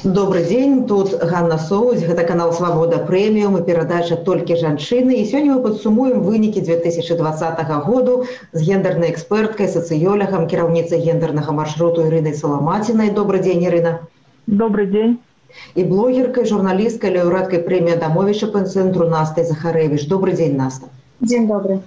Добрый день, тут Ганна Соуць, гэта канал «Свабода Прэміум» і перадача «Толькі жанчыны». І сёння мы падсумуем вынікі 2020 году з гендернай эксперткай, сацыёлагам, кіраўніцай гендернага маршруту Ірынай Саламацінай. Добрый день, Ірына. Добрый день. І блогеркай, журналісткай, лаўрэаткай прэміі Адамовича пэн-цэнтру Настай Захарэвіч. Добрый день, Наста. День добрый.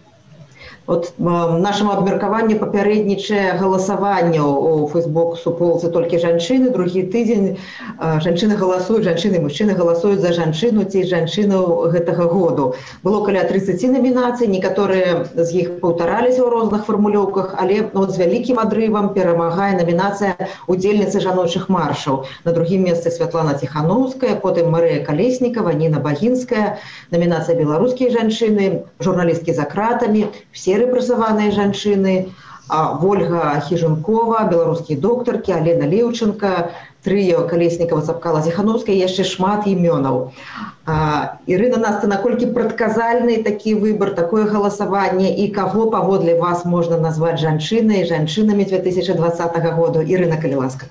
От нашому абмеркаванню папярэднічае галасаванне у фэйсбук-суполцы «Толькі жанчыны». Другі тыдзень жанчыны галасуюць, жанчыны і мужчыны галасуюць за жанчыну ці жанчыну гэтага году. Было каля 30 намінацый, некаторыя з іх паўтараліся ў розных фармулёўках, але з вялікім адрывам перамагае намінацыя удзельніцы жаночых маршаў. На другім месцы Святлана Ціхановская, потым Марыя Калеснікава, Ніна Багінская, намінацыя беларускія жанчыны, журналісткі за кратамі, все рэпрэсаваныя жанчыны, Вольга Хіжынкова, беларускія доктаркі, Алена Леўченка, трыё Калеснікава, Цапкала, Ціхановская, яшчэ шмат імёнаў. Ірына, Наста, наколькі прадказальны такі выбар, такое галасаванне, і каго паводле вас можна назваць жанчынай, жанчынамі 2020 года? Ірына, калі ласка.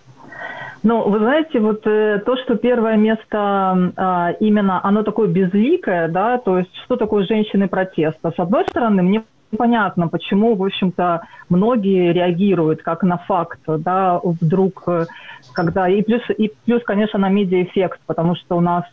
Ну, вы знаете, вот то, что первое место именно, оно такое безликое, да, то есть что такое женщины протеста? С одной стороны, мне понятно, почему, в общем-то, многие реагируют как на факт, да, вдруг, когда, и плюс, конечно, на медиаэффект, потому что у нас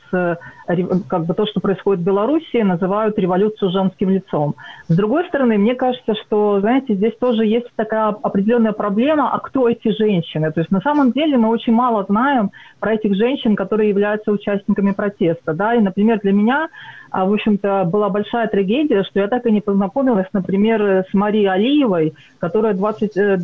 как бы то, что происходит в Беларуси, называют революцию женским лицом. С другой стороны, мне кажется, что, знаете, здесь тоже есть такая определенная проблема, а кто эти женщины? То есть на самом деле мы очень мало знаем про этих женщин, которые являются участниками протеста, да, и, например, для меня, в общем-то, была большая трагедия, что я так и не познакомилась, например, с Марией Алиевой, которая 24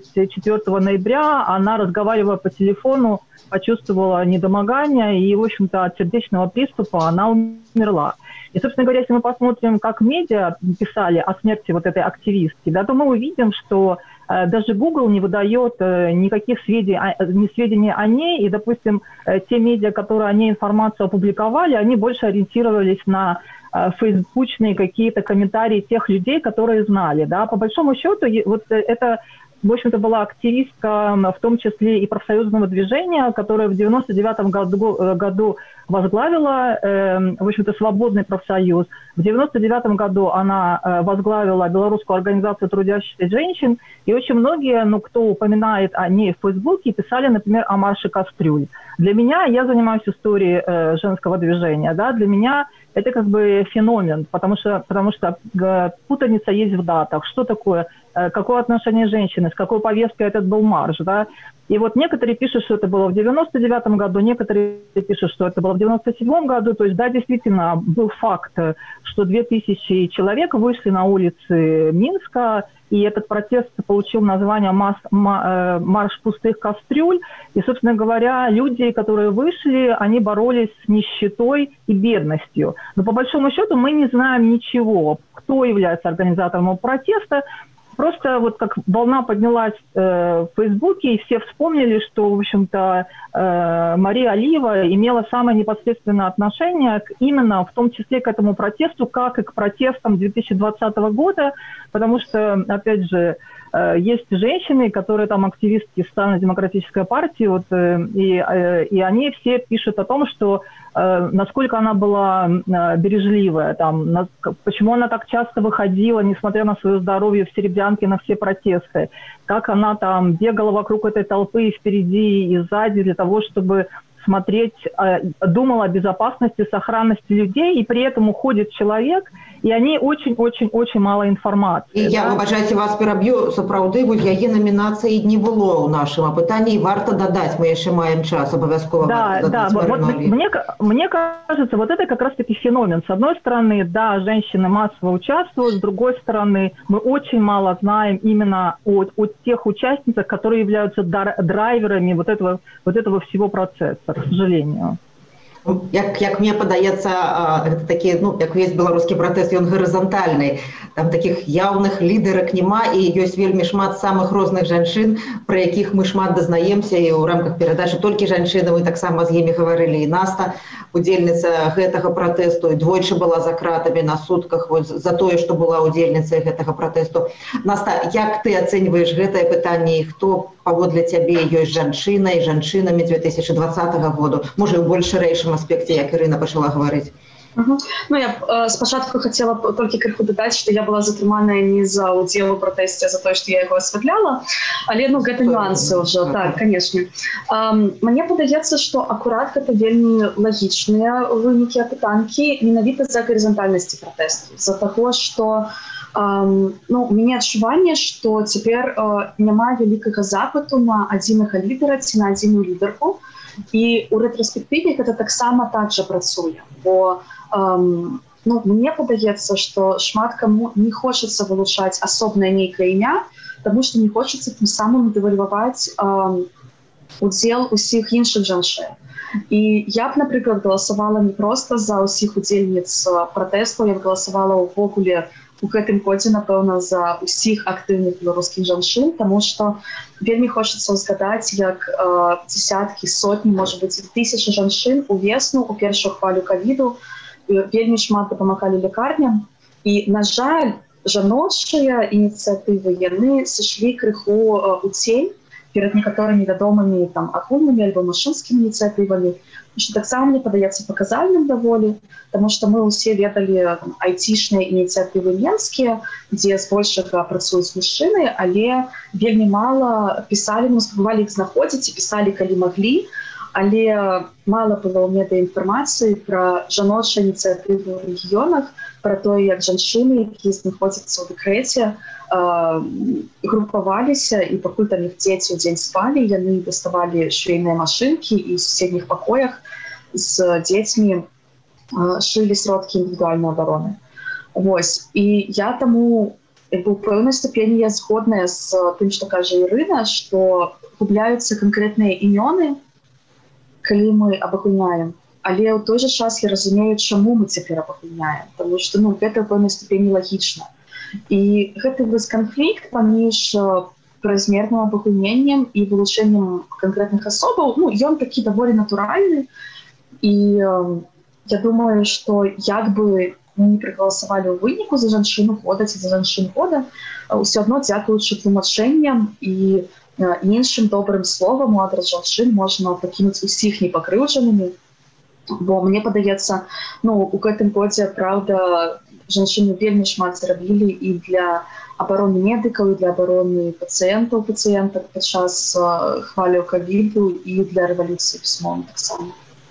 ноября, она, разговаривая по телефону, почувствовала недомогание, и, в общем-то, от сердечного приступа она умерла. И, собственно говоря, если мы посмотрим, как медиа писали о смерти вот этой активистки, да, то мы увидим, что даже Google не выдает никаких сведений о ней, и, допустим, те медиа, которые о ней информацию опубликовали, они больше ориентировались на фейсбучные какие-то комментарии тех людей, которые знали. Да. По большому счету, вот это, в общем-то, была активистка, в том числе и профсоюзного движения, которая в 1999 году возглавила, в общем-то, свободный профсоюз. В 1999 году она возглавила Белорусскую организацию трудящихся женщин, и очень многие, кто упоминает о ней в Фейсбуке, писали, например, о марше кастрюль. Для меня, я занимаюсь историей женского движения, да, для меня это как бы феномен, потому что путаница есть в датах. Что такое, какое отношение женщины, с какой повесткой этот был марш, да. И вот некоторые пишут, что это было в 1999 году, некоторые пишут, что это было в 1997 году. То есть, да, действительно, был факт, что 2000 человек вышли на улицы Минска, и этот протест получил название «Марш пустых кастрюль». И, собственно говоря, люди, которые вышли, они боролись с нищетой и бедностью. Но по большому счету мы не знаем ничего, кто является организатором протеста. Просто вот как волна поднялась в Фейсбуке, и все вспомнили, что, в общем-то, Мария Алиева имела самое непосредственное отношение именно в том числе к этому протесту, как и к протестам 2020 года, потому что, опять же, есть женщины, которые там активистки Социально-демократической партии, вот, и они все пишут о том, что насколько она была бережливая, там, почему она так часто выходила, несмотря на свое здоровье, в Серебрянке на все протесты, как она там бегала вокруг этой толпы и впереди, и сзади для того, чтобы смотреть, думала о безопасности, сохранности людей, и при этом уходит человек, и о ней очень-очень-очень мало информации. І я, вибачайте, вас переб'ю, сапраўды, яе намінацыі не было ў нашым апытанні, і варта дадаць, мы яшчэ маем час, обовязково. Да, вот мне кажется, вот это как раз-таки феномен. С одной стороны, да, женщины массово участвуют, с другой стороны, мы очень мало знаем именно о тех участницах, которые являются драйверами вот этого всего процесса, к сожалению. Як мне падаецца, гэта такі, як увесь беларускі пратэст, ён гарызантальны. Там такіх яўных лідарак няма, і ёсць вельмі шмат самых розных жанчын, пра якіх мы шмат дазнаемся, і ў рамках перадачы толькі жанчыны, мы таксама з імі гаварылі. І Наста, удзельніца гэтага пратэсту, і двойчы была за кратамі на сутках за тое, што была удзельніцай гэтага пратэсту. Наста, як ты ацэньваеш гэтае пытанне, і хто паводле цябе ёсць жанчынай, жанчынамі 2020 году? Можа, ў больш шырэйшым аспекте, як Ірына пачала гаварыць. Я спачатку хацела толькі крыху дадаць, што я была затрыманая не за ўдзел у пратэсце, за тое, што я яго асвятляла, але гэта нюансы ўжо, так, канешне. Мне падаецца, што акурат гэта вельмі лагічныя вынікі апытанкі менавіта за гарызантальнасці пратэсту, за таго, што у мяне адчуванне, што цяпер няма вялікага запыту на адзінага лідара ці на адзіную лідарку, і ў рэтраспектыве гэта таксама так жа працуе, бо мне падаецца, што шмат каму не хочацца вылучаць асобнае нейкае імя, таму што не хочацца тым самым дэвальваваць удзел усіх іншых жанчын. І я б, напрыклад, галасавала не проста за ўсіх удзельніц пратэсту, я б галасавала ўвогуле у гэтым годзе, напэўна, за ўсіх актыўных беларускіх жанчын, таму што вельмі хочацца згадаць, як дзесяткі, сотні, можа быць, тысячы жанчын увесну ў першую хвалю ковіду вельмі шмат дапамагалі лекарням. І, на жаль, жаночыя ініцыятывы, яны сышлі крыху ў цень перад некаторымі вядомымі агульнымі альбо мужчынскімі ініцыятывамі, што таксама мне падаецца паказальным даволі, таму што мы ўсе ведалі айцішныя ініцыятывы менскія, дзе збольшага працуюць мужчыны, але вельмі мала пісалі, мы спрабавалі іх знаходзіць і пісалі, калі маглі, але мала было ў медыаінфармацыі пра жаночыя ініцыятывы ў рэгіёнах, пра тое, як жанчыны, якія знаходзяцца ў дэкрэце, групаваліся, і пакуль там іх дзеці ў дзень спалі, яны даставалі швейныя машынкі і ў суседніх пакоях з дзецьмі шылі сродкі індывідуальнай абароны. І я таму у пэўнай ступені я згодная з тым, што кажа Ірына, што губляюцца канкрэтныя імёны, калі мы абагульняем. Але ў той жа час я разумею, чаму мы цяпер абагульняем, таму што гэта ў пэўнай ступені лагічна. І гэты канфлікт паміж празмерным абагульненнем і вылучэннем канкрэтных асобаў, ён такі даволі натуральны. І я думаю, што як бы мы не прагаласавалі ў выніку за жанчыну года ці за жанчын года, ўсё адно дзякуючы тлумачэнням і іншым добрым словам у адрас жанчын можна пакінуць усіх непакрыўджанымі. Бо мне падаецца, у гэтым годзе, праўда, жанчыны вельмі шмат зрабілі і для абароны медыкаў, і для абароны пацыентак падчас хваляў ковіду, і для рэвалюцыі пісьмоў таксама.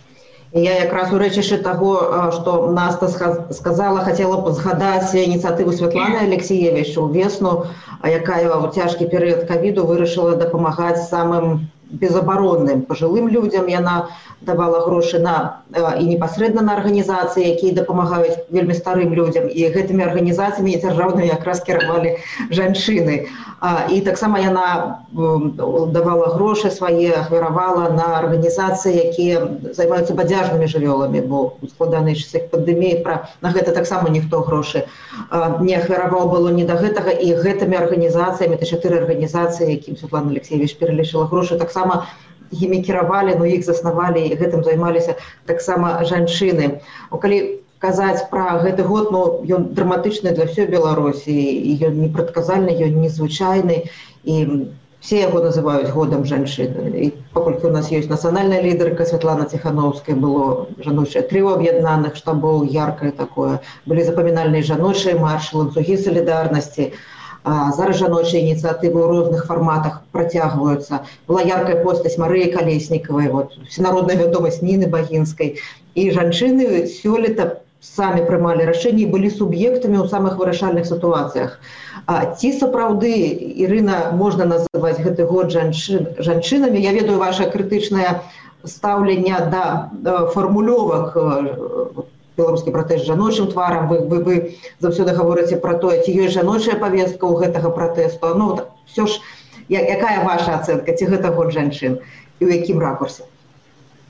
Я якраз у рэчышчы таго, што Наста сказала, хацела б згадаць ініцыятыву Святланы Алексіевіч увесну, якая ў цяжкі перыяд ковіду вырашыла дапамагаць самым безабаронным пажылым людзям. Яна давала грошы і непасрэдна на арганізацыі, якія дапамагаюць вельмі старым людзям. І гэтымі арганізацыямі дзяржаўнымі якраз кіравалі жанчыны. І таксама яна давала грошы свае, ахвяравала на арганізацыі, якія займаюцца бадзяжнымі жывёламі, бо у складанай часы пандэміі на гэта таксама ніхто грошы не ахвяраваў было не да гэтага. І гэтымі арганізацыямі, 4 арганізацыі, якім Святлана Алексіевіч пералічыла грошы, таксама імі кіравалі, іх заснавалі, і гэтым займаліся таксама жанчыны. Калі казаць пра гэты год, ён драматычны для ўсёй Беларусі, і ён непрадказальны, ён незвычайны, і все яго называюць годам жанчыны. І паколькі у нас ёсць нацыянальная лідарка Святлана Ціхановская, было жаночае трыо аб'яднаных штабоў, яркае такое, былі запамінальныя жаночыя маршы, ланцугі салідарнасці. Зараз жаночыя ініцыятывы ў розных фарматах працягваюцца. Была яркая постаць Марыі Калеснікавай, всенародная вядомасць Ніны Багінскай. І жанчыны сёлета самі прымалі рашэнні і былі суб'ектамі ў самых вырашальных сітуацыях. Ці сапраўды, Ірына, можна называць гэты год жанчынамі? Я ведаю ваше крытычнае стаўленне да фармулёвак беларускі пратэст жаночым тварам, вы заўсёды гаворыце пра тое, ці ёсць жаночая павестка ў гэтага пратэсту. Все ж, якая ваша ацэнка, ці гэта год жанчын і ў якім ракурсе?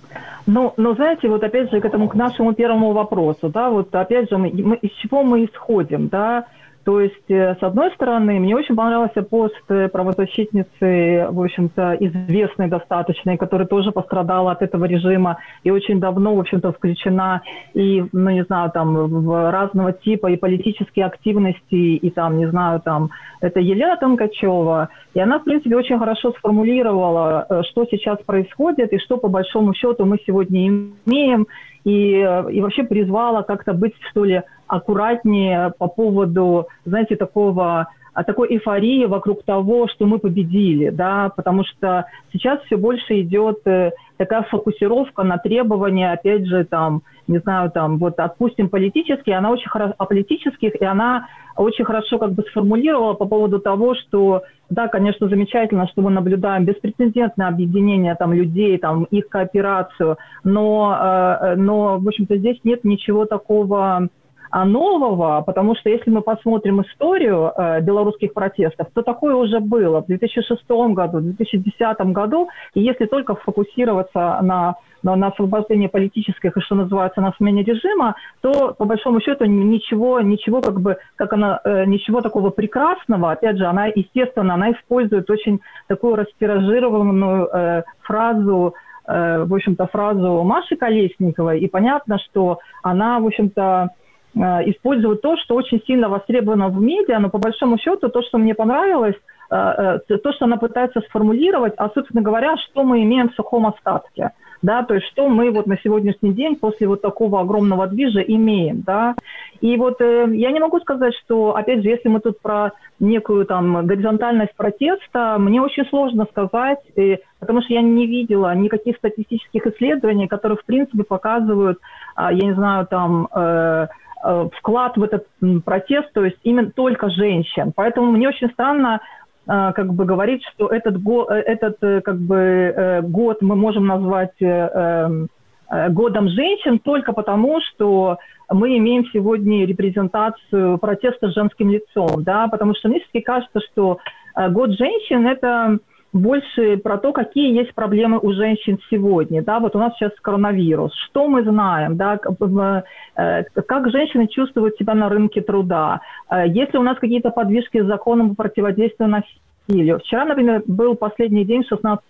Ну, знаете, вот опять же к нашему первому вопросу, да, вот опять же, из чего мы исходим, да, то есть, с одной стороны, мне очень понравился пост правозащитницы, в общем-то, известной достаточно, которая тоже пострадала от этого режима и очень давно, в общем-то, включена и, ну, не знаю, там, в разного типа и политические активности, и там, не знаю, там, это Елена Тонкачева, и она, в принципе, очень хорошо сформулировала, что сейчас происходит и что, по большому счету, мы сегодня имеем, и вообще призвала как-то быть, что ли, аккуратнее по поводу, знаете, такой эйфории вокруг того, что мы победили, да, потому что сейчас все больше идет такая фокусировка на требования, опять же, там, не знаю, там, вот отпустим политические, она очень хорошо, о политических, и она очень хорошо как бы сформулировала по поводу того, что, да, конечно, замечательно, что мы наблюдаем беспрецедентное объединение там людей, там, их кооперацию, но, в общем-то, здесь нет ничего такого нового, потому что если мы посмотрим историю белорусских протестов, то такое уже было в 2006 году, в 2010 году, и если только фокусироваться на освобождении политических и, что называется, на смене режима, то, по большому счету, ничего такого прекрасного, опять же, она, естественно, она использует очень такую растиражированную фразу, в общем-то, фразу Маши Колесниковой, и понятно, что она, в общем-то, использует то, что очень сильно востребовано в медиа, но по большому счету то, что мне понравилось, то, что она пытается сформулировать, а, собственно говоря, что мы имеем в сухом остатке, да, то есть что мы вот на сегодняшний день после вот такого огромного движа имеем, да, и вот я не могу сказать, что, опять же, если мы тут про некую там горизонтальность протеста, мне очень сложно сказать, потому что я не видела никаких статистических исследований, которые, в принципе, показывают, я не знаю, там, вклад в этот протест, то есть именно только женщин. Поэтому мне очень странно как бы говорить, что этот как бы год мы можем назвать годом женщин только потому, что мы имеем сегодня репрезентацию протеста с женским лицом, да, потому что мне все-таки кажется, что год женщин – это больше про то, какие есть проблемы у женщин сегодня, да, вот у нас сейчас коронавирус, что мы знаем, да, как женщины чувствуют себя на рынке труда, есть ли у нас какие-то подвижки с законом по противодействию насилию. Вчера, например, был последний день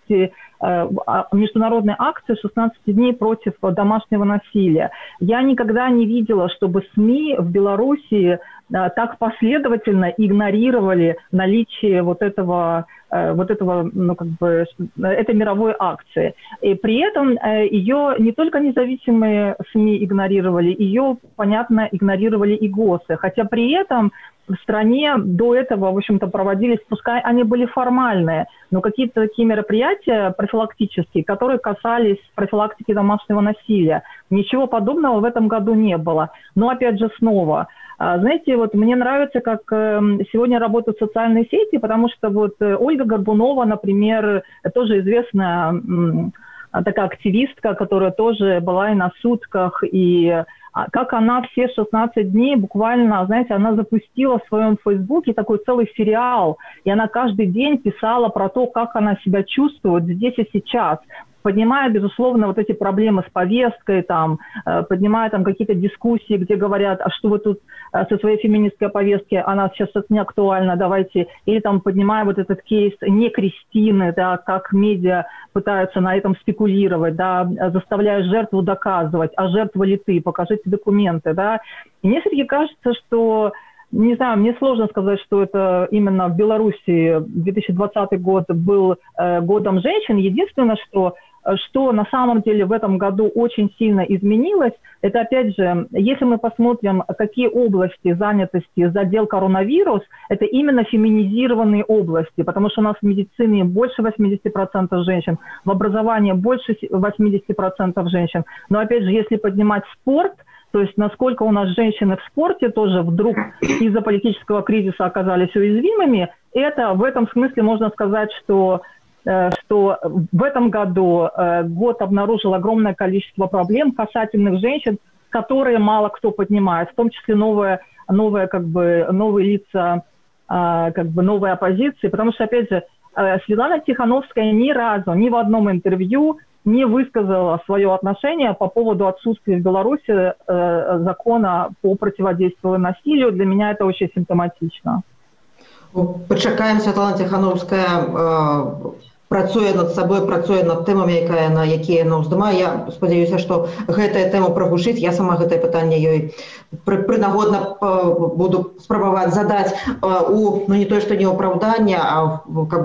международной акции 16 дней против домашнего насилия. Я никогда не видела, чтобы СМИ в Беларуси так последовательно игнорировали наличие вот этого, ну, как бы, этой мировой акции. И при этом ее не только независимые СМИ игнорировали, ее, понятно, игнорировали и ГОСы. Хотя при этом в стране до этого, в общем-то, проводились, пускай они были формальные, но какие-то такие мероприятия профилактические, которые касались профилактики домашнего насилия. Ничего подобного в этом году не было. Но, опять же, снова, знаете, вот мне нравится, как сегодня работают социальные сети, потому что вот Ольга Горбунова, например, тоже известная такая активистка, которая тоже была и на сутках, и как она все 16 дней буквально, знаете, она запустила в своем Фейсбуке такой целый сериал, и она каждый день писала про то, как она себя чувствует здесь и сейчас, поднимая, безусловно, вот эти проблемы с повесткой, там, поднимая там какие-то дискуссии, где говорят, а что вы тут со своей феминистской повестки, она сейчас не актуальна, давайте, или там поднимая вот этот кейс не Кристины, да, как медиа пытаются на этом спекулировать, да, заставляя жертву доказывать, а жертва ли ты, покажите документы, да. И мне все-таки кажется, что, не знаю, мне сложно сказать, что это именно в Беларуси 2020 год был годом женщин. Единственное, что на самом деле в этом году очень сильно изменилось, это, опять же, если мы посмотрим, какие области занятости задел коронавирус, это именно феминизированные области, потому что у нас в медицине больше 80% женщин, в образовании больше 80% женщин. Но, опять же, если поднимать спорт, то есть насколько у нас женщины в спорте тоже вдруг из-за политического кризиса оказались уязвимыми, это в этом смысле можно сказать, что в этом году год обнаружил огромное количество проблем касательных женщин, которые мало кто поднимает, в том числе новые лица, как бы новой оппозиции, потому что, опять же, Светлана Тихановская ни разу, ни в одном интервью не высказала свое отношение по поводу отсутствия в Беларуси закона по противодействию насилию. Для меня это очень симптоматично. Пачакаем, Святлана Тихановская працуе над сабой, працуе над тэмамі, якія яна ўздымае. Я спадзяюся, што гэтая тэма прагучыць. Я сама гэтае пытанне ёй прынагодна буду спрабаваць задаць не тое, што не апраўданне, а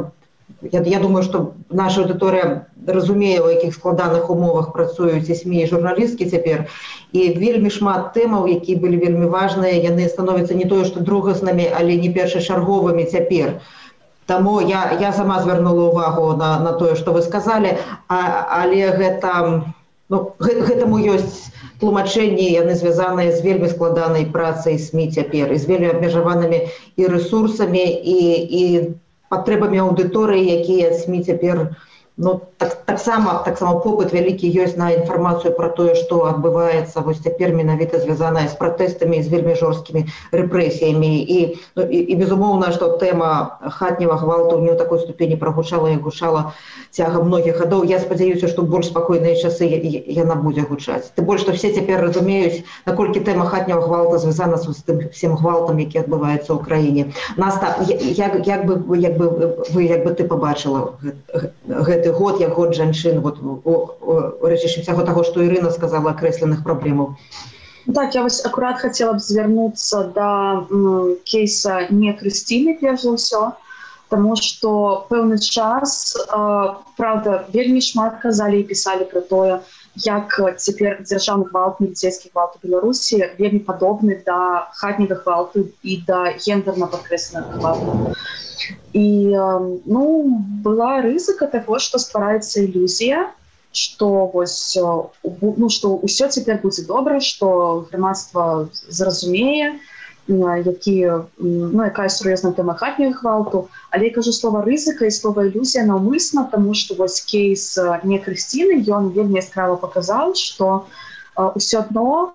я думаю, што наша аўдыторыя разумее, у якіх складаных умовах працуюць і СМІ, і журналісткі цяпер. І вельмі шмат тэмаў, якія былі вельмі важныя, яны становяцца не тое, што другаснымі, але не першачарговымі цяпер. Таму я сама звярнула ўвагу на тое, што вы сказалі, але гэтаму ёсць тлумачэнні, яны звязаныя з вельмі складанай працай СМІ цяпер, і з вельмі абмежаванымі і рэсурсамі, і патрэбамі аўдыторыі, якія СМІ цяпер таксама попыт вялікі ёсць на інфармацыю пра тое, што адбываецца вось цяпер менавіта звязаная з пратэстамі, з вельмі жорсткімі рэпрэсіямі. І безумоўна, што тэма хатняга гвалту не ў такой ступені прагучала, як гучала цягам многіх гадоў. Я спадзяюся, што больш спакойныя часы яна будзе гучаць. Тым больш, што все цяпер разумеюць, наколькі тэма хатняга гвалта звязана з тым всім гвалтам, які адбываецца ў краіне. Наста, як бы ты побачила гэты год, як год жанчын, у рэчышчы всяго таго, што Ірына сказала, акрэсленых праблемаў? Так, я вось акурат хацела б звярнуцца да кейса не Крысціны, перш за ўсё, таму што пэўны час, правда, вельмі шмат казалі і пісалі пра тое, як цяпер дзяржаўны гвалт, міліцейскі гвалт у Беларусі вельмі падобны да хатняга гвалту і да гендерна падкрэсленага гвалту. І была рызыка таго, што ствараецца ілюзія, што ўсё цяпер будзе добра, што грамадства зразумее, якая сур'ёзная тэма хатняга гвалту. Але я кажу слова рызыка і слова ілюзія наўмысна, таму што вось кейс не Крысціны, ён вельмі яскрава паказаў, што ўсё адно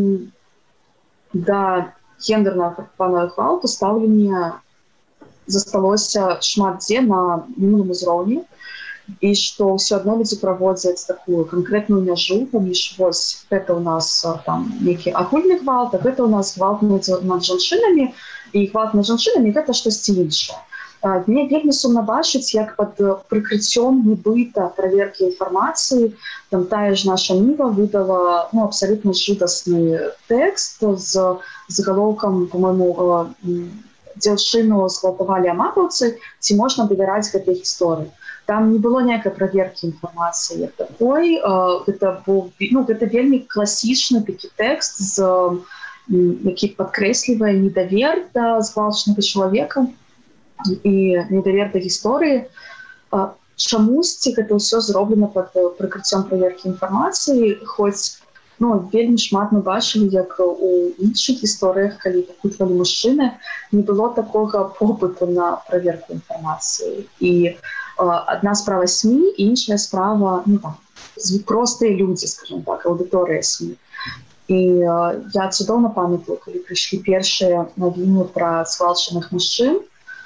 да гендернага гвалту стаўленне засталося шмат дзе на мінімум узроўні, і што ўсё адно людзі праводзяць такую канкрэтную мяжу паміж вось гэта ў нас там нейкі агульны гвалт, а гэта ў нас гвалт над жанчынамі, і гвалт над жанчынамі гэта штосьці іншае. Мне вельмі сумна бачыць, як пад прыкрыццём нібыта праверкі інфармацыі там тая ж наша Ніва выдала абсалютна жудасны тэкст з загалоўкам, па-мойму, дзяўчыну згвалтавалі амапаўцы, ці можна давяраць гэтай гісторыі. Там не было ніякай праверкі інфармацыі як такой. Гэта вельмі класічны такі тэкст, які падкрэслівае недавер да згвалчанага чалавека і недавер да гісторыі. Чамусьці гэта ўсё зроблена пад прыкрыццём праверкі інфармацыі, хоць вельмі шмат мы бачылі, як у іншых гісторыях, калі пакутвалі мужчыны, не было такога попыту на праверку інфармацыі. І адна справа СМІ, іншая справа простыя людзі, скажем так, аўдыторыя СМІ. І я цудоўна памятаю, калі прыйшлі першыя навіны пра згвалчаных мужчын,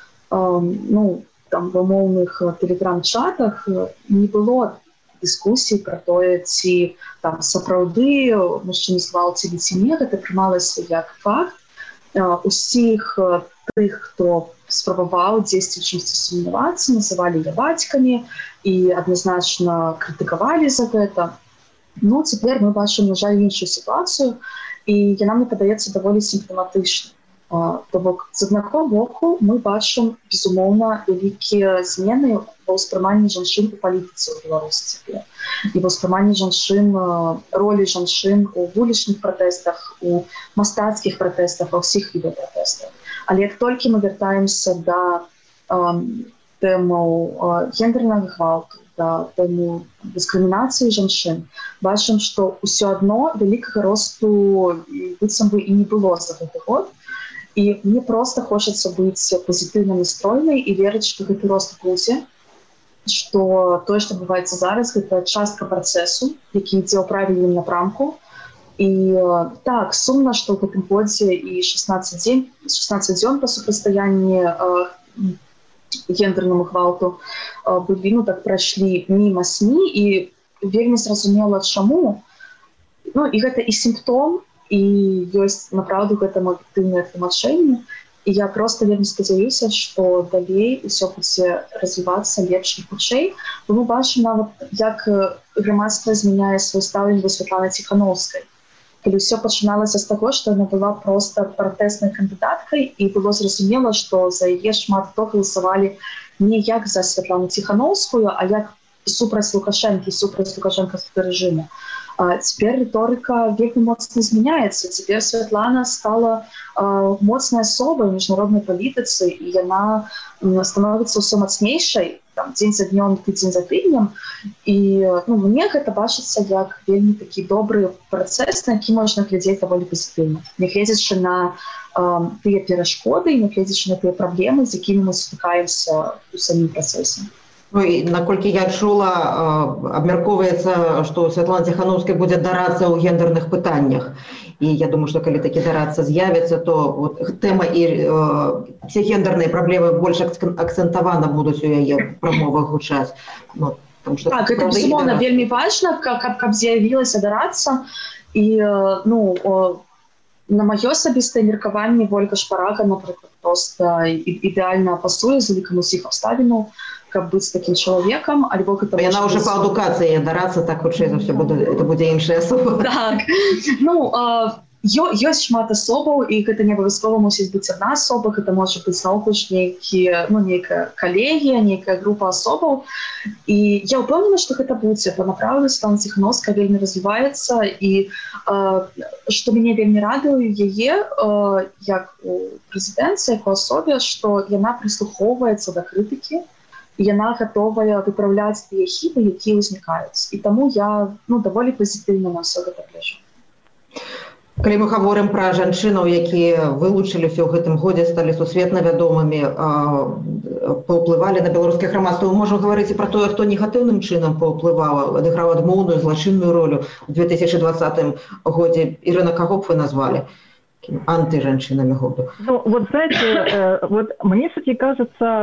там в умоўных тэлеграм-чатах не было дыскусій пра тое, ці там сапраўды мужчыны згвалцілі ці не, гэта прымалася як факт. Усіх тых, хто спрабаваў дзесьці чымсьці сумнявацца, называлі ябацькамі і адназначна крытыкавалі за гэта. Цяпер мы бачым, на жаль, іншую сітуацыю, і яна, мне падаецца, даволі сімптаматычна. То бок, з аднаго боку, мы бачым, безумоўна, вялікія змены ва ўспрыманні жанчын у палітыцы ў Беларусі цяпер. І ва ўспрыманні жанчын, ролі жанчын у вулічных пратэстах, у мастацкіх пратэстах, ва ўсіх відах пратэстаў. Але як толькі мы вяртаемся да тэмаў гендернага гвалту, да тэму дыскрымінацыі жанчын, бачым, што ўсё адно вялікага росту быццам бы і не было за гэты год. І мне проста хочацца быць пазітыўна настроенай і верыць, што гэты рост будзе, што тое, што адбываецца зараз, гэта частка працэсу, які ідзе ў правільным напрамку. І так, сумна, што ў гэтым годзе і 16 дзён па супрацьстаянні гендернаму гвалту былі, так прайшлі міма СМІ, і вельмі зразумела чаму. Ну і гэта і сімптом, і ёсць направду гэтаму аб'ектыўнае тлумачэнне. І я просто вельмі спадзяюся, што далей усё будзе развівацца лепш і хутчэй. Бо мы бачым нават, як грамадства змяняе свой стаўленне да Святланы Ціханаўскай. Калі ўсё пачыналася з таго, што яна была проста пратэснай кандыдаткай, і было зразумела, што за яе шмат хто галасавалі не як за Святлану Ціханаўскую, а як супраць Лукашэнкі, супраць лукашэнкаўскага рэжыму. Цяпер рыторыка вельмі моцна змяняецца. Цяпер Святлана стала моцнай асобай у міжнароднай палітыцы, і яна становіцца ўсё мацнейшай, там, дзень за днём, тыдзень за тыднем. І мне гэта бачыцца як вельмі такі добры працэс, на які можна глядзець даволі пазітыўна. Нягледзячы на тыя перашкоды, нягледзячы на тыя праблемы, з якімі мы сутыкаемся ў самім працэсе. Ну і наколькі я чула, абмяркоўваецца, што Святлана Ціханаўская будзе дарацца ў гендерных пытаннях. І я думаю, што калі такі дарацца з'явіцца, то вот тэма і ці гендерныя праблемы больш акцэнтавана будуць у яе прамовах гучаць. Ну, так, гэта, безумоўна, вельмі важна, каб з'явілася дарацца. І, на маё асабістае меркаванне Вольга Шпарага, напрыклад, проста ідэальна пасуе з улікам усіх абставінаў, каб быць такім чалавекам, альбо гэта... Яна ўжо па адукацыі дарацца, так хутчэй за ўсё, это будзе іншая асоба. Так, ёсць шмат асобаў, і гэта не абавязкова мусіць быць адна асоба, гэта можа быць наогул нейкая калегія, нейкая група асобаў. І я ўпэўнена, што гэта будзе, бо направду Святлана Ціханаўская вельмі развіваецца, і што мяне вельмі радуе яе, як у прэзідэнце, як у асобе, што яна прыслухоўваецца да крытыкі, і яна гатовая выпраўляць тыя хібы, якія ўзнікаюць. І таму я даволі пазітыўна на ўсё гэта гляджу. Калі мы гаворым пра жанчынаў, якія вылучыліся ў гэтым годзе, сталі сусветна вядомымі, паўплывалі на беларускае грамадства, мы можам гаварыць і пра тое, хто негатыўным чынам паўплываў, адыграў адмоўную, злачынную ролю ў 2020 годзе. Ірына, каго б вы назвалі антижанчинами года? Ну, вот знаете, вот мне все-таки кажется,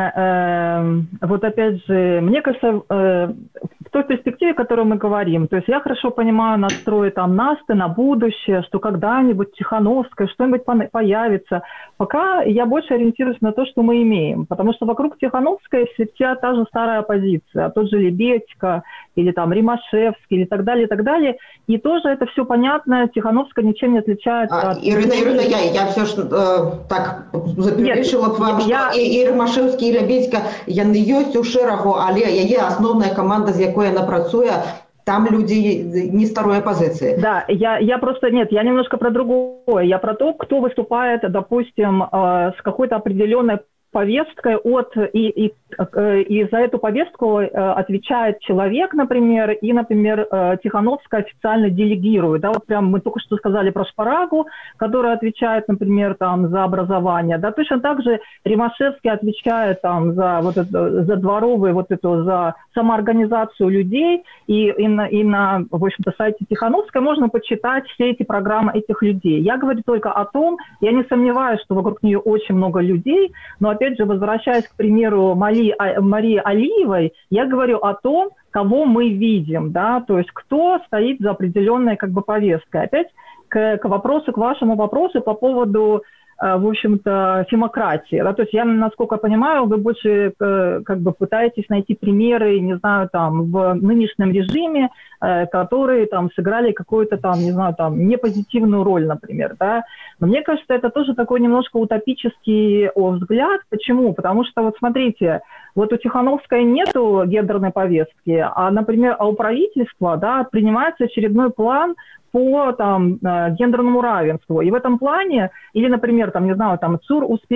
вот опять же, мне кажется, в той перспективе, о которой мы говорим, то есть я хорошо понимаю настрой там Насты на будущее, что когда-нибудь Тихановская, что-нибудь появится. Пока я больше ориентируюсь на то, что мы имеем, потому что вокруг Тихановской вся та же старая оппозиция, тот же Лебедько, или там Римашевский, или так далее, и тоже это все понятно, Тихановская ничем не отличается от... Ирина, я все ж так заперечила б вам, что и Римашевский, и Лебедько, яны ёсць у шэрагу, але яе асноўная команда, з якой яна працуе, там люди не старой оппозиции. Да, я просто, нет, я немножко про другое, я про то, кто выступает, допустим, с какой-то определенной повесткой и за эту повестку отвечает человек, например, и, например, Тихановская официально делегирует. Да, вот прям мы только что сказали про Шпарагу, которая отвечает, например, там, за образование. Да, точно так же Римашевский отвечает там, за, вот это, за дворовые, вот эту, за самоорганизацию людей. И на в общем-то, сайте Тихановской можно почитать все эти программы этих людей. Я говорю только о том, я не сомневаюсь, что вокруг нее очень много людей, но опять же, возвращаясь к примеру Марии Алиевой, я говорю о том, кого мы видим, да, то есть кто стоит за определенной как бы повесткой. Опять к вашему вопросу по поводу, в общем-то, демократии. Да, то есть я, насколько понимаю, вы больше как бы пытаетесь найти примеры, не знаю, там, в нынешнем режиме, которые там сыграли какую-то там, не знаю, там, непозитивную роль, например, да. Но мне кажется, это тоже такой немножко утопический взгляд. Почему? Потому что, вот смотрите, вот у Тихановской нету гендерной повестки, а, например, у правительства, да, принимается очередной план по там, гендерному равенству. И в этом плане, или, например, там, не знаю, там,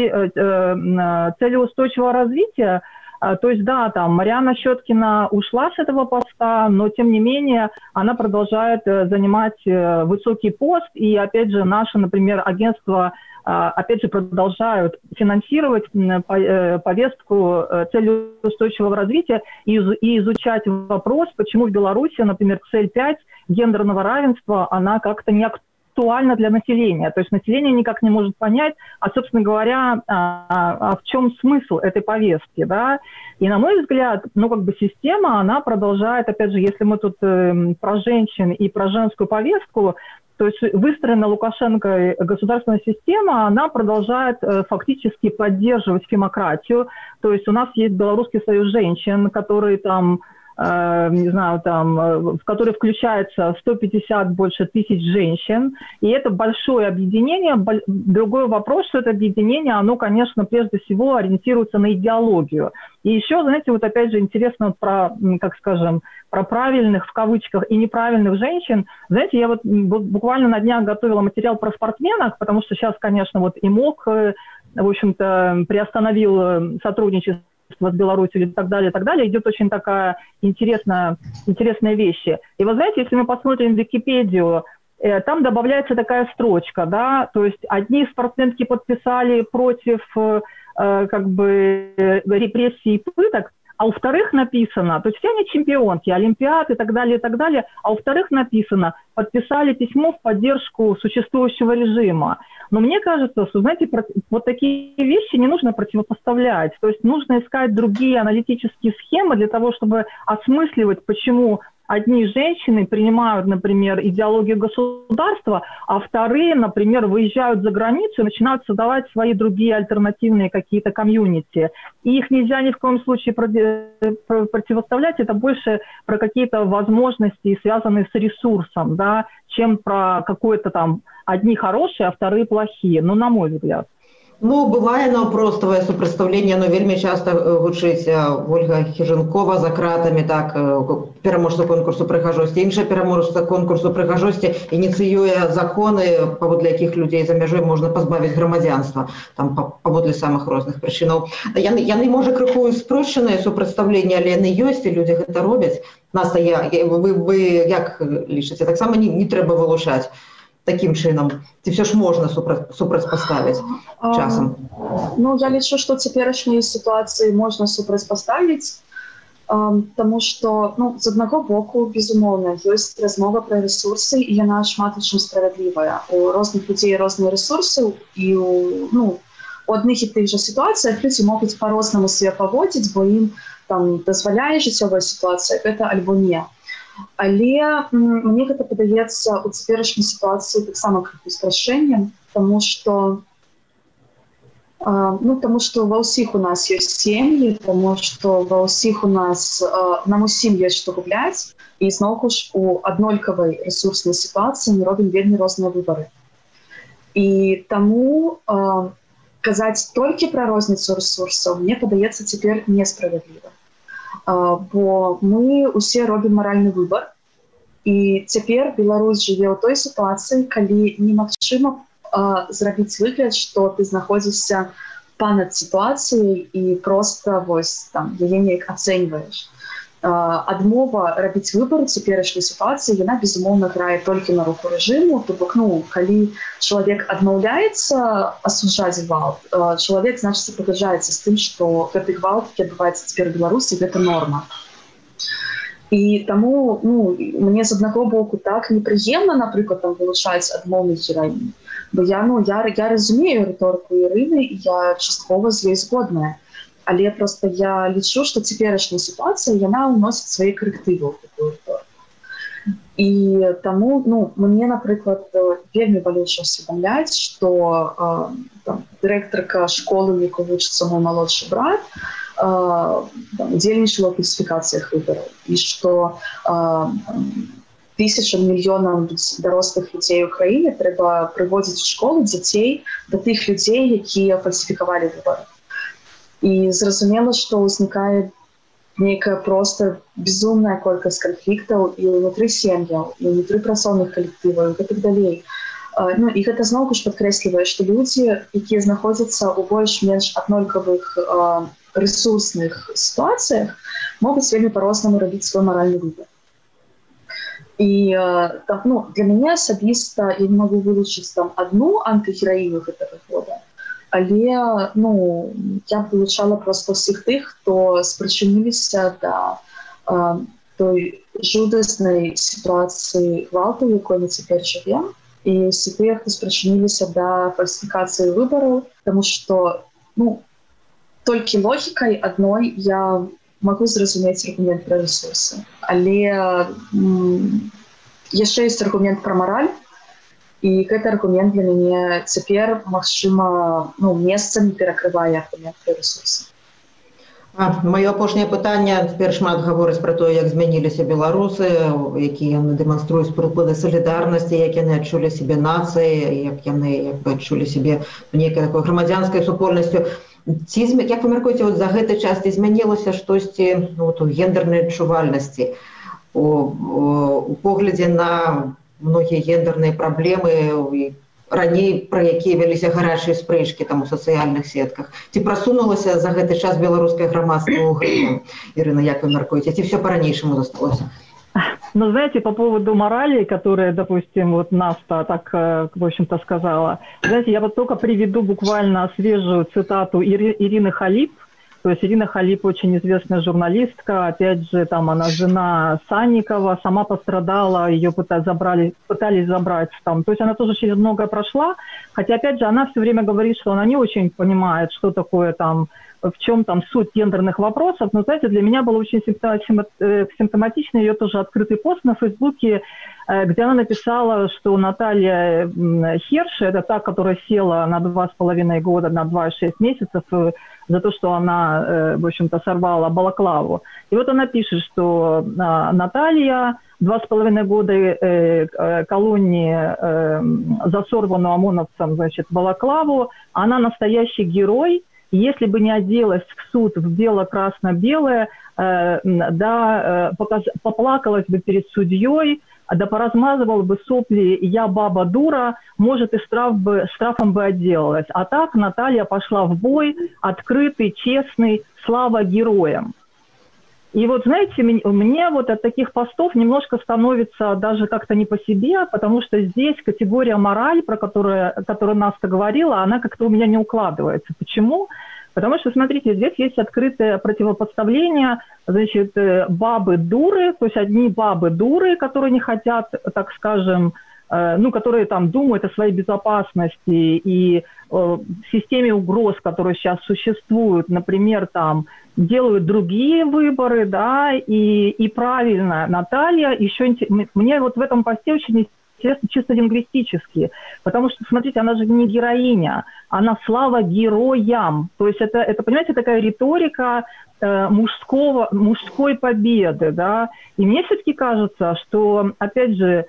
цели устойчивого развития, то есть, да, там, Марианна Щеткина ушла с этого поста, но, тем не менее, она продолжает занимать высокий пост, и, опять же, наше, например, агентство, опять же, продолжают финансировать повестку цели устойчивого развития и изучать вопрос, почему в Беларуси, например, цель 5 гендерного равенства, она как-то не актуальна актуально для населения. То есть население никак не может понять, собственно говоря, в чем смысл этой повестки, да. И, на мой взгляд, система, она продолжает, опять же, если мы тут про женщин и про женскую повестку, то есть выстроена Лукашенко государственная система, она продолжает фактически поддерживать фемократию. То есть у нас есть Белорусский союз женщин, который там, в который включается 150 больше тысяч женщин. И это большое объединение. Другой вопрос, что это объединение, оно, конечно, прежде всего ориентируется на идеологию. И еще, знаете, вот опять же интересно про, про правильных, в кавычках, и неправильных женщин. Знаете, я вот буквально на днях готовила материал про спортсменок, потому что сейчас, конечно, вот ИМОК, в общем-то, приостановил сотрудничество с Беларусью и так далее, идет очень такая интересная вещи. И вы знаете, если мы посмотрим Википедию, там добавляется такая строчка, да, то есть одни спортсменки подписали против репрессий и пыток, а у вторых написано, то есть все они чемпионки, олимпиад и так далее, а у вторых написано, подписали письмо в поддержку существующего режима. Но мне кажется, что, знаете, вот такие вещи не нужно противопоставлять. То есть нужно искать другие аналитические схемы для того, чтобы осмысливать, почему одни женщины принимают, например, идеологию государства, а вторые, например, выезжают за границу и начинают создавать свои другие альтернативные какие-то комьюнити. И их нельзя ни в коем случае противоставлять. Это больше про какие-то возможности, связанные с ресурсом, да, чем про какое-то там одни хорошие, а вторые плохие. Ну, на мой взгляд. Ну, бывае наўпроставае супрацьстаўленне, но вельмі часта гучыць Ольга Хіжынкова за кратамі, так, пераможца конкурсу прыгажосці, іншая пераможца конкурсу прыгажосці ініцыюе законы, паводле якіх людзей за мяжой можна пазбавіць грамадзянства, там паводле самых розных прычынаў. Яны можа крыху спрошчаныя супрацьстаўленні, але яны ёсць, і людзі гэта робяць. Наста, вы як лічыце, таксама не трэба вылучаць таким чином? Ці все ж можна супрацьпаставіць часам? Ну, я лічу, што цяперашнія сітуацыі можна супрацьпаставіць, таму што, з аднаго боку, безумоўна, ёсць размова пра рэсурсы, і яна шмат у чым справядлівая. У розных людзей розныя рэсурсы, і у адных і тых жа сітуацыях людзі могуць па-рознаму себе паводзіць, бо ім там дазваляе жыццёвая сітуацыя, гэта альбо не. Але мне гэта падаецца у цяперашняй сітуацыі таксама крыху спрашэннем, таму што ва ўсіх у нас ёсць сем'і, таму што ва ўсіх у нас нам усім ёсць што губляць, і зноўку ж у аднолькавай рэсурснай сітуацыі мы робім вельмі розныя выбары. І таму казаць толькі пра розніцу рэсурсаў мне падаецца цяпер несправядліва. Бо мы усе робім маральны выбар, і цяпер Беларусь жыве ў той сітуацыі, калі немагчыма зрабіць выгляд, што ты знаходзішся панад сітуацыяй і проста яе неяк ацэньваеш. Адмова рабіць выбар у цяперашняй сітуацыі, яна, безумоўна, грае толькі на руку рэжыму. То бок, калі чалавек адмаўляецца асуджаць гвалт, чалавек, значыцца, пагаджаецца з тым, што гэты гвалт, які адбываецца цяпер у Беларусі, гэта норма. І таму, мне з аднаго боку так непрыемна, напрыклад, там вылучаць адмоўных гераінь. Бо я разумею рыторыку Ірыны, і я часткова з ёй згодная. Але просто я лічу, што цяперашняя сітуацыя, яна ўносіць свае карэктывы ў такую рыторыку. І таму, мне, напрыклад, вельмі балюча усведамляць, што дырэктарка школы, у якой вучыцца мой малодшы брат, удзельнічала ў фальсіфікацыях выбараў. І што тысячам, мільёнам дарослых людзей у краіне трэба прыводзіць у школу дзяцей да тых людзей, якія фальсіфікавалі выбары. І зразумела, што ўзнікае нейкая проста безумная колькасць канфліктаў і ўнутры сем'яў, і ўнутры працоўных калектываў, і гэтак далей. І гэта зноўку ж падкрэслівае, што людзі, якія знаходзяцца ў больш-менш аднолькавых рэсурсных сітуацыях, могуць вельмі па-рознаму рабіць свой маральны выбар. І для мяне асабіста я не магу вылучыць адну антыгераіню гэтага года, але я б вылучала проста ўсіх тых, хто спрычыніліся да той жудаснай сітуацыі гвалту, у якой мы цяпер жывем, і суперту спрачыніліся да фальсіфікацыі выбараў, таму што толькі логікай адной я магу зразумець аргумент пра рэсурсы, але яшчэ ёсць аргумент пра мараль, і гэты аргумент для мяне цяпер, магчыма, месцамі перакрывае аргумент пра рэсурсы. Маё апошняе пытанне, цяпер шмат гаворыць пра тое, як змяніліся беларусы, якія яны дэманструюць прыклады салідарнасці, як яны адчулі сябе нацыяй, як яны адчулі сябе нейкай такой грамадзянскай супольнасцю. Як вы мяркуеце, за гэты час ці змянілася штосьці у гендернай адчувальнасці, у поглядзе на многія гендерныя праблемы, раней пра якія вяліся гарачыя спрэчкі там у сацыяльных сетках? Ці прасунулася за гэты час беларускае грамадства ў гэтым? Ірына, як вы мяркуеце? Ці все по-ранейшаму засталося? Ну, знаете, по поводу морали, которая, допустим, вот Наста так, в общем-то, сказала, знаете, я вот только приведу буквально свежую цитату Ирины Халип. То есть Ирина Халип очень известная журналистка, опять же, там она жена Санникова, сама пострадала, ее пытались забрать там. То есть она тоже через многое прошла, хотя, опять же, она все время говорит, что она не очень понимает, что такое там, в чем там суть гендерных вопросов. Но, знаете, для меня было очень симптоматично ее тоже открытый пост на Фейсбуке, где она написала, что Наталья Херши, это та, которая села на 2,5 года, на 2,6 месяцев за то, что она, в общем-то, сорвала балаклаву. И вот она пишет, что Наталья 2,5 года колонии за сорванную ОМОНовцем, значит, балаклаву, она настоящий герой. Если бы не оделась в суд в бело-красно-белое, поплакалась бы перед судьей, да поразмазывала бы сопли «я баба дура», может, и штрафом бы отделалась. А так Наталья пошла в бой, открытый, честный, слава героям. И вот, знаете, мне вот от таких постов немножко становится даже как-то не по себе, потому что здесь категория мораль, про которую Настя говорила, она как-то у меня не укладывается. Почему? Потому что, смотрите, здесь есть открытое противопоставление, значит, бабы-дуры, то есть одни бабы-дуры, которые не хотят, так скажем, которые там думают о своей безопасности и в системе угроз, которые сейчас существуют, например, там делают другие выборы, да, и правильно, Наталья, еще мне вот в этом посте очень интересно чисто лингвистически, потому что, смотрите, она же не героиня, она слава героям, то есть это понимаете, такая риторика мужской победы, да, и мне все-таки кажется, что, опять же,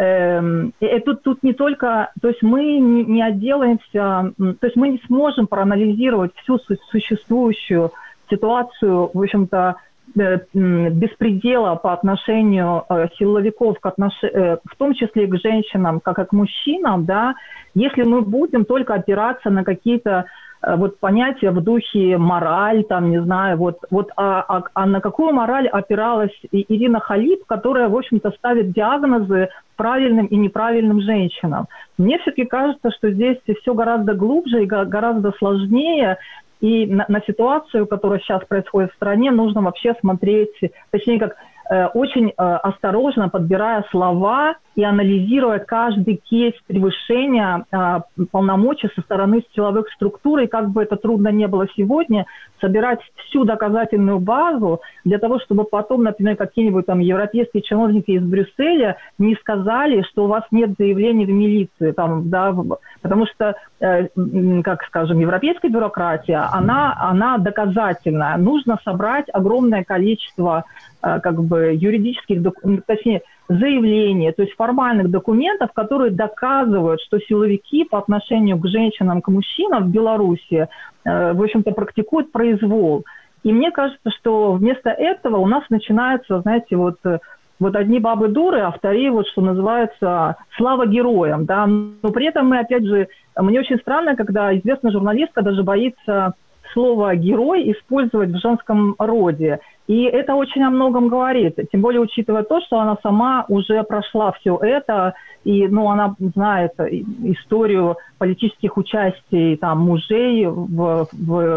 тут не только, то есть мы не отделаемся, то есть мы не сможем проанализировать всю существующую ситуацию, в общем-то, беспредела по отношению силовиков, в том числе и к женщинам, как и к мужчинам, да, если мы будем только опираться на какие-то вот понятия в духе мораль, там, не знаю, а на какую мораль опиралась Ирина Халип, которая, в общем-то, ставит диагнозы правильным и неправильным женщинам. Мне все-таки кажется, что здесь все гораздо глубже и гораздо сложнее, и на ситуацию, которая сейчас происходит в стране, нужно вообще смотреть, точнее, как очень осторожно подбирая слова и анализируя каждый кейс превышения полномочий со стороны силовых структур, и как бы это трудно не было сегодня, собирать всю доказательную базу для того, чтобы потом, например, какие-нибудь там европейские чиновники из Брюсселя не сказали, что у вас нет заявлений в милиции, там, да, потому что, как скажем, европейская бюрократия, она доказательная. Нужно собрать огромное количество как бы юридических, точнее, заявлений, то есть формальных документов, которые доказывают, что силовики по отношению к женщинам, к мужчинам в Беларуси, в общем-то, практикуют произвол. И мне кажется, что вместо этого у нас начинается, знаете, вот одни бабы дуры, а вторые, вот что называется, слава героям, да. Но при этом мы, опять же, мне очень странно, когда известная журналистка даже боится слово «герой» использовать в женском роде. И это очень о многом говорит, тем более учитывая то, что она сама уже прошла все это, и она знает историю политических участий там, мужей в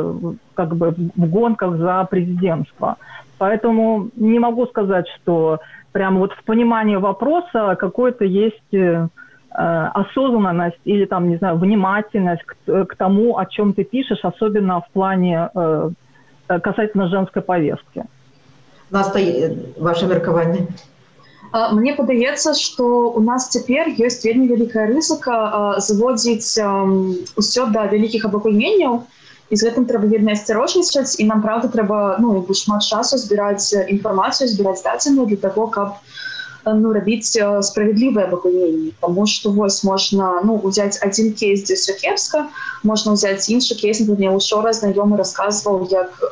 гонках за президентство. Поэтому не могу сказать, что прямо вот в понимании вопроса какой-то есть осознанность или там, не знаю, внимательность к тому, о чем ты пишешь, особенно в плане касательно женской повестки. Наста, ваше меркаванне? Мне падаецца, што у нас цяпер ёсць вельмі вялікая рызыка заводзіць усё да вялікіх абагульменняў, і з гэтым трэба вельмі асцярожнічаць, і нам, правда, трэба шмат часу збіраць інфармацыю, збіраць дадзеныя для таго, каб рабіць справядлівыя абагульменні. Таму што вось можна ўзяць адзін кейс, дзе ўсё кепска, можна ўзяць іншы кейс, напрыклад, учора знаёмы расказваў,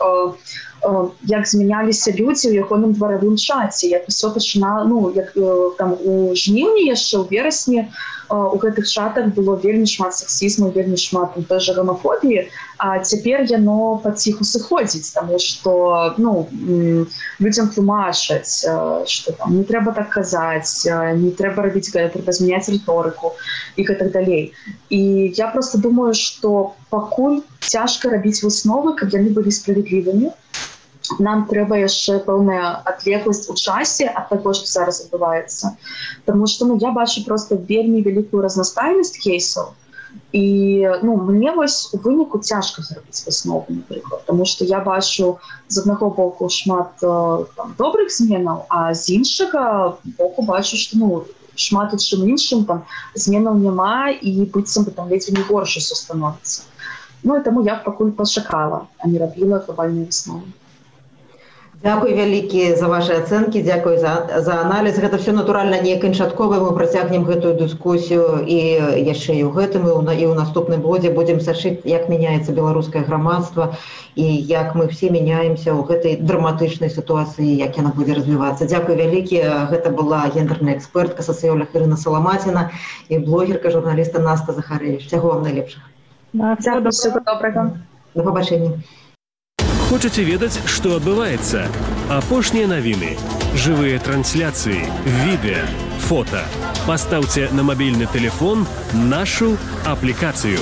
як змяняліся людзі ў ягоным дваравым чаце, як усё пачынала, як там у жніўні яшчэ, у верасні у гэтых чатах было вельмі шмат сексізму, вельмі шмат той жа гомафобіі, а цяпер яно паціху сыходзіць, таму што людзям тлумачаць, што там не трэба так казаць, не трэба рабіць гэта, трэба змяняць рыторыку і гэтак далей. І я проста думаю, што пакуль цяжка рабіць высновы, каб яны былі справядлівымі. Нам трэба яшчэ пэўная адлегласць у часе ад таго, што зараз адбываецца. Таму што я бачу проста вельмі вялікую разнастайнасць кейсаў. І мне вось у выніку цяжка зрабіць высновы, напрыклад, таму што я бачу з аднаго боку шмат добрых зменаў, а з іншага боку бачу, што шмат у чым іншым зменаў няма і быццам там ледзь не горш усё становіцца. І таму я пакуль пачакала, а не рабіла глобальныя высновы. Дзякуй вялікі за ваши ацэнкі, дзякуй за аналіз. Гэта все натуральна не канчатковае, мы працягнем гэтую дыскусію і яшчэ і ў гэтым, і ў наступным годзе будзем сачыць, як мяняецца беларускае грамадства і як мы все мяняемся ў гэтай драматычнай сітуацыі, як яна будзе развівацца. Дзякуй вялікі. Гэта была гендерная экспертка, сацыёлог Ірына Саламаціна і блогерка, журналіста Наста Захарэвіч. Всяго вам найлепшага. Дзякуй, всего добрага. До пабачэння. Хочаце ведаць, што адбываецца? Апошнія навіны, жывыя трансляцыі, відэа, фота. Пастаўце на мабільны тэлефон нашу аплікацыю.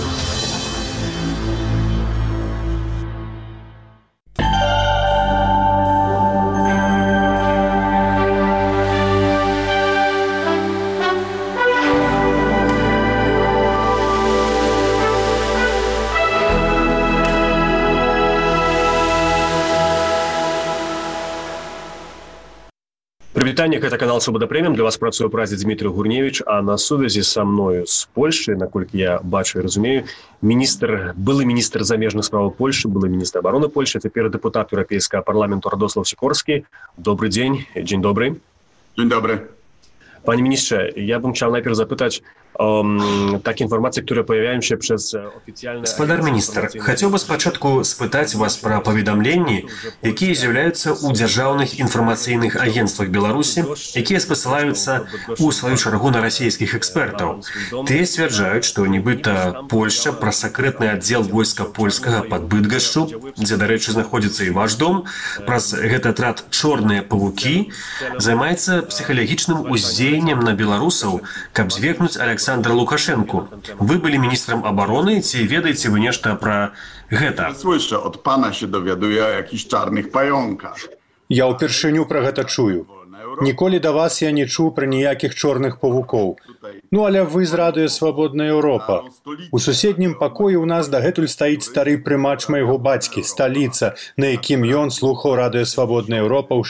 Прывітанне, гэта канал Свабода Прэміум. Для вас працуе прадзед Дмітрый Гурневіч, а на сувязі са мною з Польшчы, наколькі я бачу і разумею, былы міністр замежных справаў Польшчы, былы міністр абароны Польшчы, цяпер дэпутат Еўрапейскага парламенту Радослав Сікорскі. Добрый дзень. Дзень добрый. Dzień dobry. Panie ministrze, ja bym chciał najpierw zapytać o takie informacje, które pojawiają się przez oficjalne... Гаспадар міністр, хацеў бы спачатку спытаць вас пра паведамленні, якія з'яўляюцца ў дзяржаўных інфармацыйных агенцтвах Беларусі, якія спасылаюцца ў сваю чаргу на расійскіх экспертаў. Тыя сцвярджаюць, што нібыта Польшча праз сакрэтны аддзел войска польскага пад Быдгашчу, дзе, дарэчы, знаходзіцца і ваш дом, праз гэты атрад «Чорныя павукі» займаецца псіхалагічным уздзеяннем на беларусаў, каб звергнуць Александра Лукашенку. Вы былі міністрам абароны, ці ведаеце вы нешта пра гэта? Słyszę, od pana się dowiaduję o jakichś czarnych pająkach. Я ўпершыню пра гэта чую. Ніколі да вас я не чуў пра ніякіх чорных павукоў. Але вы з радыё «Свабодная Еўропа». У суседнім пакоі ў нас дагэтуль стаіць стары прымач майго бацькі, сталіца, на якім ён слухаў радыё «Свабодная Еўропа» ў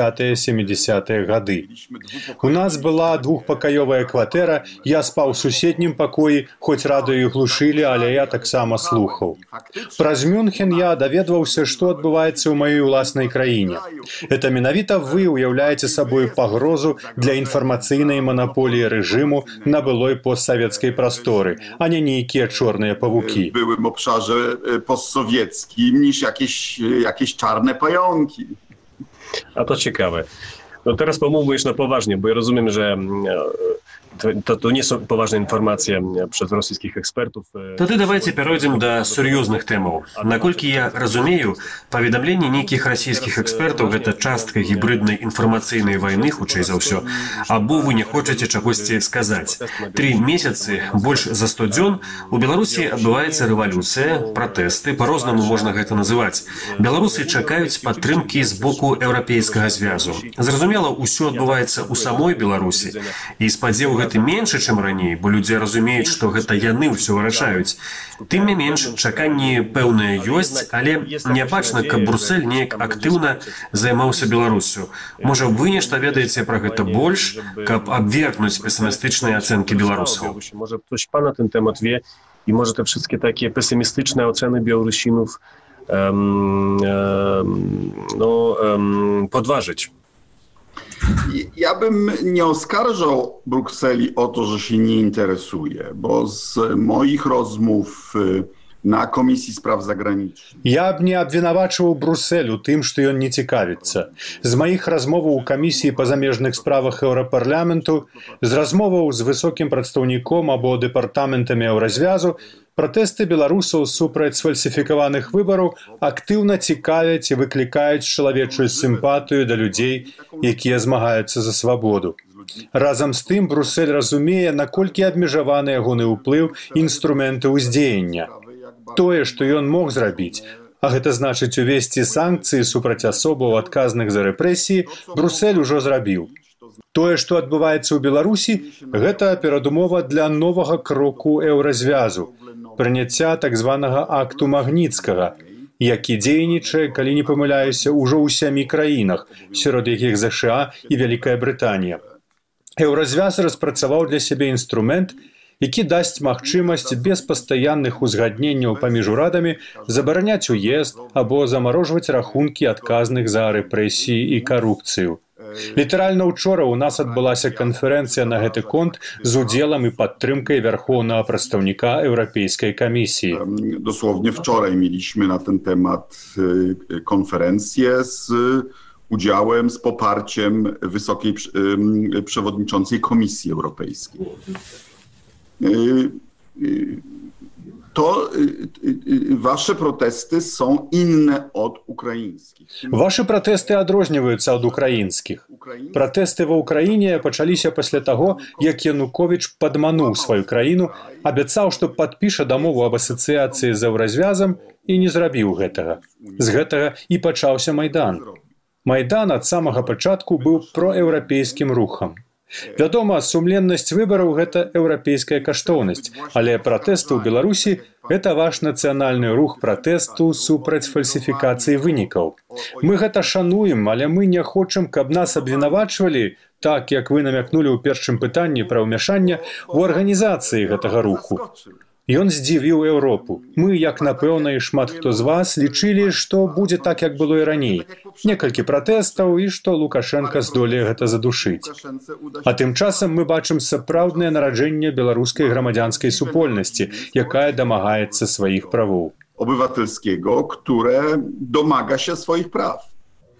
60-70-е гады. У нас была двухпакаёвая кватэра, я спаў у суседнім пакоі, хоць радыё і глушылі, але я таксама слухаў. Праз Мюнхен я даведваўся, што адбываецца ў маёй уласнай краіне. Это менавіта вы ўяўляеце сабой пагрозу для інфармацыйнай манаполіі рэжыму на былой постсавецкай прасторы, а не нейкія чорныя павукі. W byłym obszarze postsowieckim niż jakieś czarne pająki. A to ciekawe. No teraz pomówmy już na poważnie, bo ja rozumiem, że to nie są poważne informacje przez rosyjskich ekspertów. Тады давайте перайдзем да сур'ёзных тэмаў. Наколькі я разумею, паведамленні нейкіх расійскіх экспертаў гэта частка гібриднай інфармацыйнай вайны, хутчэй за ўсё, або вы не хочаце чагосьці сказаць. 3 месяцы, больш за 100 дзён, у Беларусі адбываецца рэвалюцыя, пратэсты, па-рознаму можна гэта называць. Беларусы чакаюць падтрымкі з боку Еўрапейскага звязу. Зразумела, усё адбываецца ў самой Беларусі, і спадзеў гэты меншы, чым раней, бо людзі разумеюць, што гэта яны ўсё вырашаюць. Тым не менш, чаканні пэўныя ёсць, але не бачна, каб Брюссель неяк актыўна займаўся Беларусю. Можа, вы нешта ведаеце пра гэта больш, каб абвергнуць песімістычныя ацэнкі беларусаў? Może ktoś pan na ten temat wie i może te wszystkie takie pesymistyczne oceny Białorusinów podważyć. Ja bym nie oskarżał Brukseli o to, że się nie interesuje, bo z moich rozmów na Komisji Spraw Zagranicznych. Я б не абвінавачваў Брюссель у тым, што ён не цікавіцца. З маіх размоваў у камісіі па замежных справах Еўрапарламенту, з размоваў з высокім прадстаўніком або дэпартаментамі Еўразвязу, пратэсты беларусаў супраць сфальсіфікаваных выбараў актыўна цікавяць і выклікаюць чалавечую сімпатыю да людзей, якія змагаюцца за свабоду. Разам з тым Брюссель разумее, наколькі абмежаваны ягоны ўплыў і інструменты ўздзеяння. Тое, што ён мог зрабіць, а гэта значыць увесці санкцыі супраць асобаў, адказных за рэпрэсіі, Брюссель ужо зрабіў. Тое, што адбываецца ў Беларусі, гэта перадумова для новага кроку Еўразвязу, прыняцця так званага акту Магніцкага, які дзейнічае, калі не памыляюся, ужо ў 7 краінах, сярод якіх ЗША і Вялікая Брытанія. Еўразвяз распрацаваў для сябе інструмент, які дасць магчымасць без пастаянных узгадненняў паміж урадамі забараняць уезд або замарожваць рахункі адказных за рэпрэсіі і карупцыю. Літаральна учора ў нас адбылася канферэнцыя на гэты конт з удзелам і падтрымкай вярхоўнага прадстаўніка Еўрапейскай камісіі. Dosłownie wczoraj mieliśmy na ten temat konferencję z udziałem, z poparciem wysokiej przewodniczącej Komisji Europejskiej. To wasze protesty są inne od ukraińskich. Вашы пратэсты адрозніваюцца ад украінскіх. Пратэсты ва ўкраіне пачаліся пасля таго, як Януковіч падмануў сваю краіну, абяцаў, што падпіша дамову аб асацыяцыі з Еўразвязам і не зрабіў гэтага. З гэтага і пачаўся Майдан. Майдан ад самага пачатку быў проеўрапейскім рухам. Вядома, сумленнасць выбараў – гэта еўрапейская каштоўнасць, але пратэсты ў Беларусі – гэта ваш нацыянальны рух пратэсту супраць фальсіфікацыі вынікаў. Мы гэта шануем, але мы не хочам, каб нас абвінавачвалі, так, як вы намякнулі ў першым пытанні пра ўмяшанне, у арганізацыі гэтага руху. Ён здзівіў Еўропу. Мы, як напэўна і шмат хто з вас, лічылі, што будзе так, як было і раней. Некалькі пратэстаў і што Лукашенка здолее гэта задушыць. А тым часам мы бачым сапраўднае нараджэнне беларускай грамадзянскай супольнасці, якая дамагаецца сваіх правоў. Obywatelskiego, które domaga się swoich praw.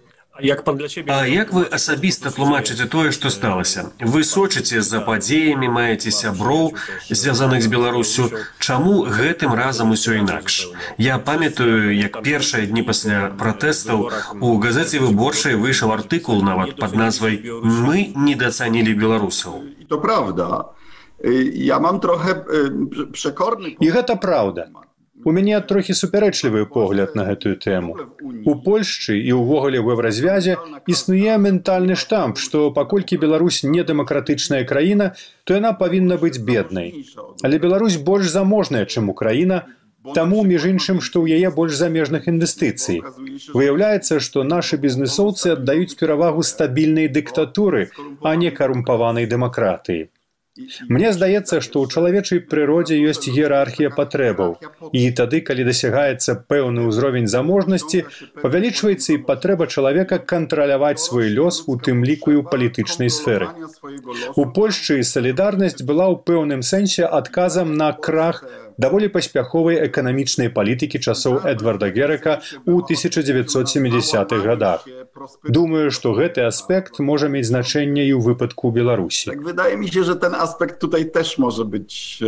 А як вы асабіста тлумачыце тое, што сталася? Вы сочыце за падзеямі, маеце сяброў, звязаных з Беларусю. Чаму гэтым разам усё інакш? Я памятаю, як першыя дні пасля пратэстаў у газеце «Выборчай» выйшаў артыкул нават пад назвай «Мы недацанілі беларусаў». To prawda. Ja mam trochę przekorny... І гэта праўда. У мяне трохі супярэчлівы погляд на гэтую тэму. У Польшчы і ўвогуле ў Еўразвязе існуе ментальны штамп, што паколькі Беларусь не дэмакратычная краіна, то яна павінна быць беднай. Але Беларусь больш заможная, чым Украіна, таму, між іншым, што ў яе больш замежных інвестыцый. Выяўляецца, што нашы бізнесоўцы аддаюць перавагу стабільнай дыктатуры, а не карумпаванай дэмакратыі. Мне здаецца, што ў чалавечай прыродзе ёсць іерархія патрэбаў. І тады, калі дасягаецца пэўны ўзровень заможнасці, павялічваецца і патрэба чалавека кантраляваць свой лёс, у тым ліку і ў палітычнай сферы. У Польшчы салідарнасць была ў пэўным сэнсе адказам на крах даволі паспяховай эканамічнай палітыкі часоў Эдварда Герека ў 1970-х годах. Думаю, што гэты аспект можа мець значэнне і ў выпадку Беларусі. Tak wydaje mi się, że ten aspekt tutaj też może być,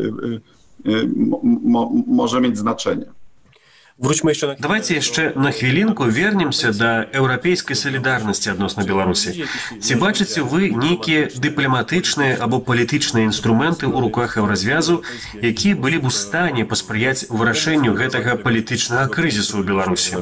może mieć znaczenie. Давайте яшчэ на хвілінку вернемся да еўрапейскай салідарнасці адносна Беларусі. Ці бачыце вы нейкія дыпламатычныя або палітычныя інструменты ў руках Еўразвязу, якія былі б у стане паспрыяць вырашэнню гэтага палітычнага крызісу ў Беларусі?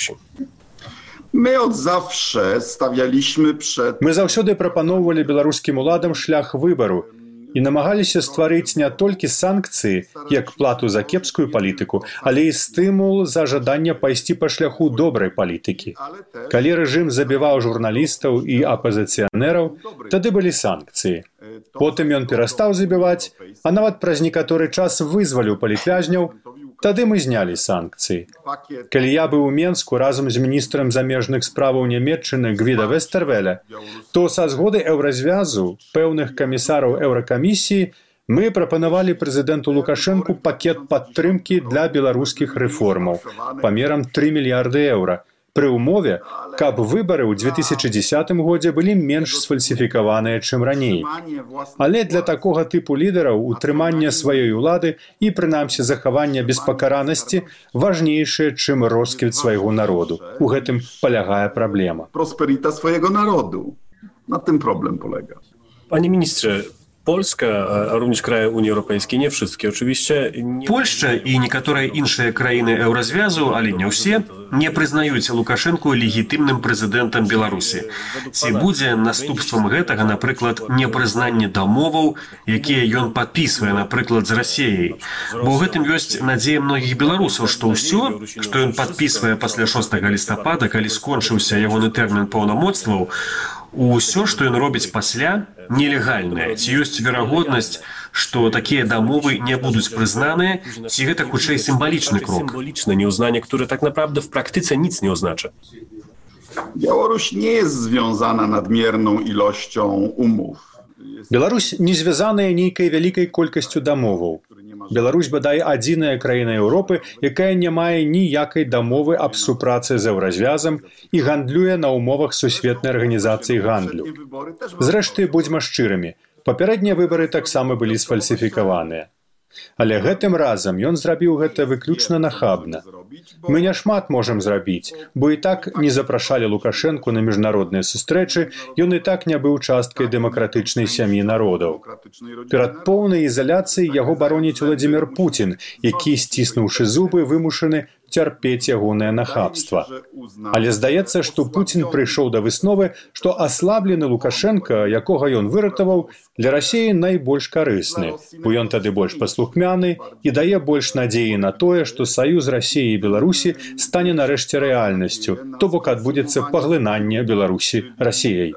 My od zawsze stawialiśmy przed... Мы заўсёды прапаноўвалі беларускім уладам шлях выбару. і намагаліся стварыць не толькі санкцыі, як плату за кепскую палітыку, але і стымул за жаданне пайсці па шляху добрай палітыкі. Калі рэжым забіваў журналістаў і апазіцыянераў, тады былі санкцыі. Потым ён перастаў забіваць, а нават праз некаторы час вызваліў палітвязняў, тады мы знялі санкцыі. Калі я быў у Менску разам з міністрам замежных справаў Нямецчыны Гвіда Вестэрвеля, то са згоды еўразвязу, пэўных камісараў еўракамісіі, мы прапанавалі прэзідэнту Лукашэнку пакет падтрымкі для беларускіх рэформаў памерам 3 мільярды еўра, пры ўмове, каб выбары ў 2010 годзе былі менш сфальсіфікаваныя, чым раней. Але для такога тыпу лідараў утрыманне сваёй улады і, прынамсі, захаванне беспакаранасці важнейшае, чым росквіт свайго народу. У гэтым палягае праблема. Prosperita swojego narodu. Na tym problem polega. Panie ministrze, Polska, a również kraje Unii Europejskiej, nie wszystkie oczywiście... Польшча і некаторыя іншыя краіны еўразвязу, але не ўсе, не прызнаюць Лукашэнку легітымным прэзідэнтам Беларусі. Ці будзе наступствам гэтага, напрыклад, непрызнанне дамоваў, якія ён падпісвае, напрыклад, з Расіяй. Бо ў гэтым ёсць надзея многіх беларусаў, што ўсё, што ён падпісвае пасля 6 лістапада, калі скончыўся ягоны тэрмін паўнамоцтваў, усё, што ён робіць пасля, нелегальнае. Ці ёсць верагоднасць, што такія дамовы не будуць прызнаныя, ці гэта хутчэй сімвалічны крок? Symboliczne nieuznanie, które tak naprawdę w praktyce nic nie oznacza. Białoruś nie jest związana nadmierną ilością umów. Беларусь не звязаная нейкай вялікай колькасцю дамоваў. Беларусь, бадай, адзіная краіна Еўропы, якая не мае ніякай дамовы аб супрацы з еўразвязам і гандлюе на ўмовах Сусветнай арганізацыі гандлю. Зрэшты, будзьма шчырымі, папярэднія выбары таксама былі сфальсіфікаваныя. Але гэтым разам ён зрабіў гэта выключна нахабна. Мы няшмат можам зрабіць, бо і так не запрашалі Лукашэнку на міжнародныя сустрэчы, ён і так не быў часткай дэмакратычнай сям'і народаў. Перад поўнай ізаляцыяй яго бароніць Уладзімір Пуцін, які, сціснуўшы зубы, вымушаны цярпець ягонае нахабства. Але здаецца, што Пуцін прыйшоў да высновы, што аслаблены Лукашэнка, якога ён выратаваў, для Расіі найбольш карысны, бо ён тады больш паслухмяны і дае больш надзеі на тое, што саюз Расіі і Беларусі стане нарэшце рэальнасцю, то бок адбудзецца паглынанне Беларусі Расіяй.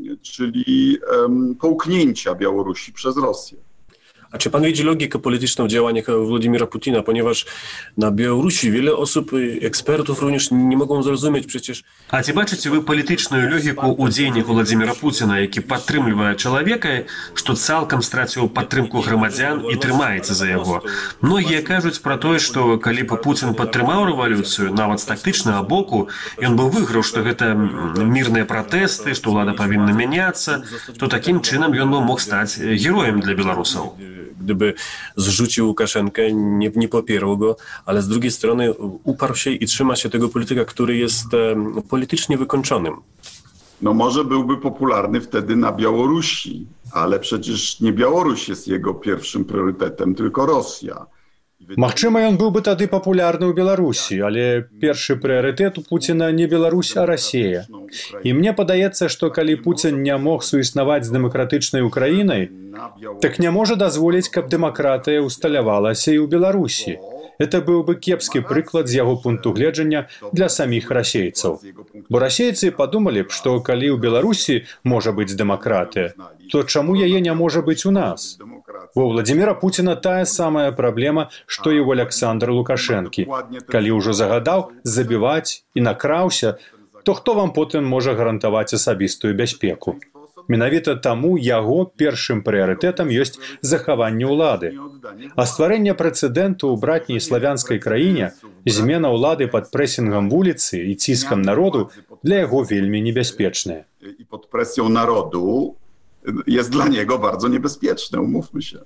Czyli połknięcia Białorusi przez Rosję. A czy pan widzi logikę polityczną w działaniach Władimira Putina, ponieważ na Białorusi wiele osób, ekspertów również nie mogą zrozumieć przecież... А ці бачыце вы палітычную логіку ў дзеяннях Владзіміра Пуціна, які падтрымлівае чалавека, што цалкам страціў падтрымку грамадзян і трымаецца за яго? Многія кажуць пра тое, што калі б Пуцін падтрымаў рэвалюцыю, нават з тактычнага боку, ён бы выйграў, што гэта мірныя пратэсты, што ўлада павінна мяняцца, то такім чынам ён бы мог стаць героем для беларусаў. Gdyby zrzucił Łukaszenkę, nie popierał go, ale z drugiej strony uparł się i trzyma się tego polityka, który jest politycznie wykończonym. No może byłby popularny wtedy na Białorusi, ale przecież nie Białoruś jest jego pierwszym priorytetem, tylko Rosja. Магчыма, ён быў бы тады папулярны ў Беларусі, але першы прыярытэт у Пуціна не Беларусь, а Расія. І мне падаецца, што калі Пуцін не мог суіснаваць з дэмакратычнай Украінай, так не можа дазволіць, каб дэмакратыя усталявалася і ў Беларусі. Это быў бы кепскі прыклад з яго пункту гледжання для саміх расейцаў. Бо расейцы падумалі б, што калі ў Беларусі можа быць дэмакратыя, то чаму яе не можа быць у нас? У Владзіміра Пуціна тая самая праблема, што і ў Аляксандра Лукашэнкі. Калі ўжо загадаў забіваць і накраўся, то хто вам потым можа гарантаваць асабістую бяспеку? Менавіта таму яго першым прыярытэтам ёсць захаванне ўлады. А стварэнне прэцэдэнту ў братняй славянскай краіне, змена ўлады пад прэсінгам вуліцы і ціскам народу для яго вельмі небяспечная. I pod presją narodu jest dla niego bardzo niebezpieczne, umówmy się.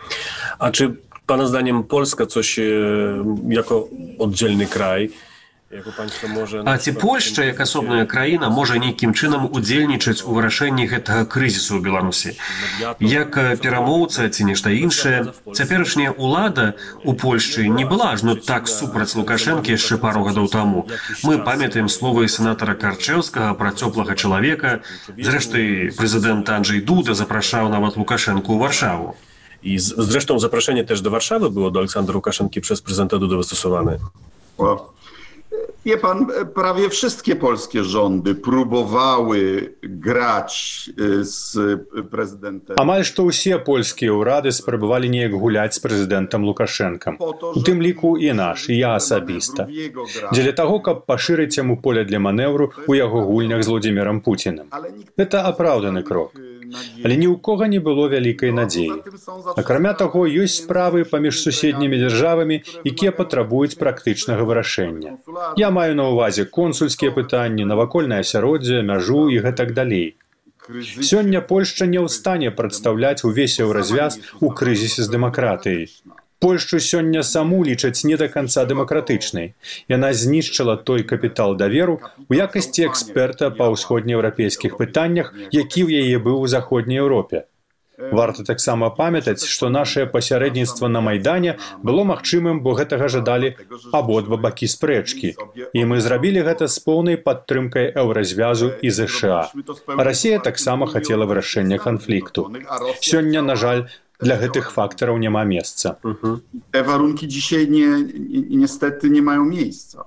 A czy pana zdaniem Polska coś jako oddzielny kraj А ці Польшча, як асобная краіна, можа нейкім чынам удзельнічаць у вырашэнні гэтага крызісу ў Беларусі? Як перамоўца ці нешта іншае, цяперашняя ўлада ў Польшчы не была ажно так супраць Лукашэнкі яшчэ пару гадоў таму. Мы памятаем словы сенатара Карчэўскага пра цёплага чалавека. Зрэшты, прэзідэнт Анджэй Дуда запрашаў нават Лукашэнку ў Варшаву. І зрэшты, запрашэнне też do Warszawy było do Aleksandra Łukaszenki przez prezydenta Dudę wystosowane. Wie pan, prawie wszystkie polskie rządy próbowały grać z prezydentem. Амаль што ўсе польскія ўрады спрабавалі неяк гуляць з прэзідэнтам Лукашэнкам. У тым ліку і наш, і я асабіста. Дзеля таго, каб пашырыць яму поле для манеўру ў яго гульнях з Владзімірам Пуцінам. Гэта апраўданы крок. Але ні ў кога не было вялікай надзеі. Акрамя таго, ёсць справы паміж суседнімі дзяржавамі, якія патрабуюць практычнага вырашэння. Я маю на ўвазе консульскія пытанні, навакольнае асяроддзе, мяжу і гэтак далей. Сёння Польшча не ў стане прадстаўляць увесь еўразвяз у крызісе з дэмакратыяй. Польшчу сёння саму лічаць не да канца дэмакратычнай. Яна знішчыла той капітал даверу у якасці эксперта па ўсходнееўрапейскіх пытаннях, які ў яе быў у Заходняй Еўропе. Варта таксама памятаць, што нашае пасярэдніцтва на Майдане было магчымым, бо гэтага жадалі абодва бакі спрэчкі. І мы зрабілі гэта з поўнай падтрымкай еўразвязу і ЗША. Расія таксама хацела вырашэння канфлікту. Сёння, на жаль, dla гэтых фактараў няма месца. Te warunki dzisiaj niestety nie mają miejsca.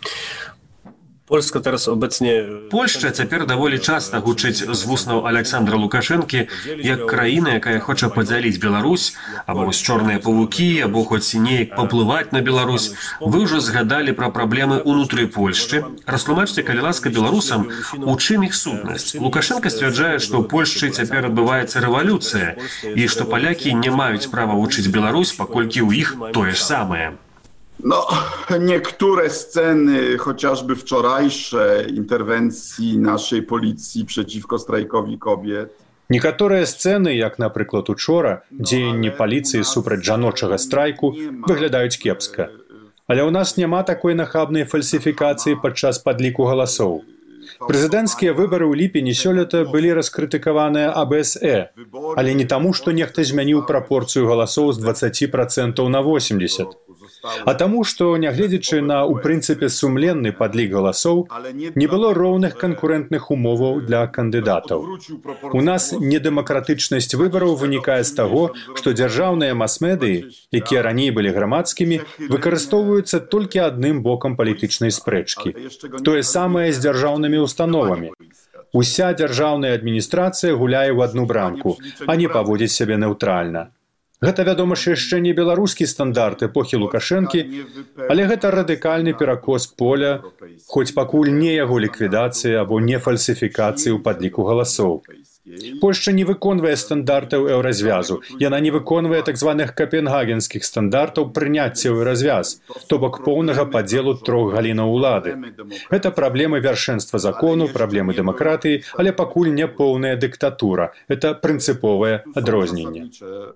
Польшча цяпер даволі часта гучыць з вуснаў Александра Лукашэнкі як краіна, якая хоча падзяліць Беларусь, або вось чорныя павукі, або хоць неяк паплываць на Беларусь. Вы ўжо згадалі пра праблемы ўнутры Польшчы. Растлумачце, калі ласка, беларусам, у чым іх сутнасць? Лукашэнка сцвярджае, што ў Польшчы цяпер адбываецца рэвалюцыя і што палякі не маюць права вучыць Беларусь, паколькі ў іх тое ж самае. No, niektóre sceny, chociażby wczorajsze interwencji naszej policji przeciwko strajkowi kobiet. Некаторыя сцэны, як, напрыклад, учора, дзеянні паліцыі супраць жаночага страйку, выглядаюць кепска. Але ў нас няма такой нахабнай фальсіфікацыі падчас падліку галасоў. Прэзідэнцкія выбары ў ліпені сёлета былі раскрытыкаваныя АБСЭ, але не таму, што нехта змяніў прапорцыю галасоў з 20% на 80%. А таму, што, нягледзячы на, у прынцыпе, сумленны падлік галасоў, не было роўных канкурэнтных умоваў для кандыдатаў. У нас недэмакратычнасць выбараў вынікае з таго, што дзяржаўныя мас-медыі, якія раней былі грамадскімі, выкарыстоўваюцца толькі адным бокам палітычнай спрэчкі. Тое самае з дзяржаўнымі установамі. Уся дзяржаўная адміністрацыя гуляе ў адну брамку, а не паводзіць сябе нэўтральна. Гэта, вядома ж, яшчэ не беларускі стандарт эпохі Лукашэнкі, але гэта радыкальны перакос поля, хоць пакуль не яго ліквідацыі або не фальсіфікацыі ў падліку галасоў. Польшча не выконвае стандартаў еўразвязу, яна не выконвае так званых капенгагенскіх стандартаў прыняцця еўразвяз, то бок поўнага падзелу трох галінаў улады. Гэта праблемы вяршэнства закону, праблемы дэмакратыі, але пакуль не поўная дыктатура. Это прынцыповае адрозненне.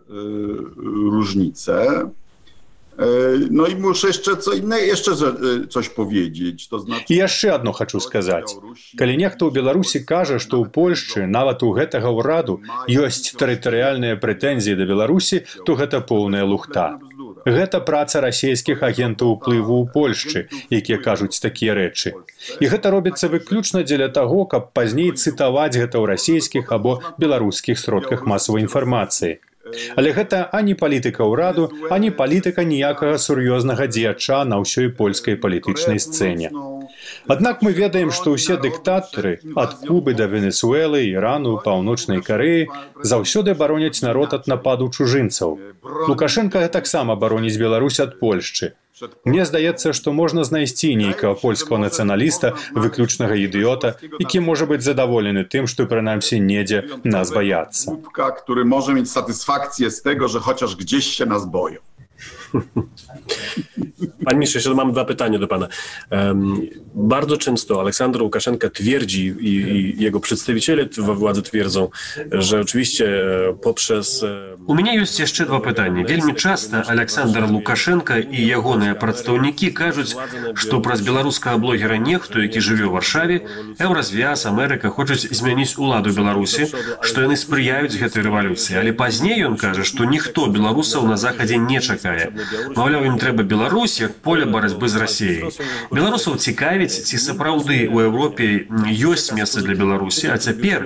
Różnice. No i muszę jeszcze coś powiedzieć. To znaczy... I jeszcze одно хочу сказаць. Калі нехта ў Беларусі кажа, што ў Польшчы, нават у гэтага ўраду, ёсць тэрытарыяльныя прэтэнзіі да Беларусі, то гэта поўная лухта. Гэта праца расійскіх агентаў уплыву ў Польшчы, якія кажуць такія рэчы. І гэта робіцца выключна дзеля таго, каб пазней цытаваць гэта ў расійскіх або беларускіх сродках масавай інфармацыі. Але гэта ані палітыка ўраду, ані палітыка ніякага сур'ёзнага дзеяча на ўсёй польскай палітычнай сцэне. Аднак мы ведаем, што ўсе дыктатары, ад Кубы да Венесуэлы, Ірану, Паўночнай Карэі, заўсёды бароняць народ ад нападу чужынцаў. Лукашэнка таксама бароніць Беларусь ад Польшчы. Мне здаецца, што можна знайсці нейкага польскага нацыяналіста, выключнага ідыёта, які можа быць задаволены тым, што прынамсі недзе нас баяцца. Który może mieć satysfakcję z tego, że chociaż gdzieś się nas boją. Panie ministrze, jeszcze mam dwa pytania do pana. Bardzo często Aleksander Łukaszenka twierdzi i jego przedstawiciele we władzy twierdzą, że oczywiście poprzez... У мяне ёсць яшчэ два пытання. Вельмі часта Александр Лукашенко і ягоныя прадстаўнікі кажуць, што праз беларускага блогера нехту, які жыве ў Варшаве, Еўразвяз, Амерыка хочуць змяніць уладу Беларусі, што яны спрыяюць гэтай рэвалюцыі. Але пазней ён кажа, што ніхто беларусаў на Захадзе не чакае. Маўляў, ім трэба Беларусь як поле барацьбы з Расіяй. Беларусаў цікавіць, ці сапраўды ў Еўропе ёсць месца для Беларусі, а цяпер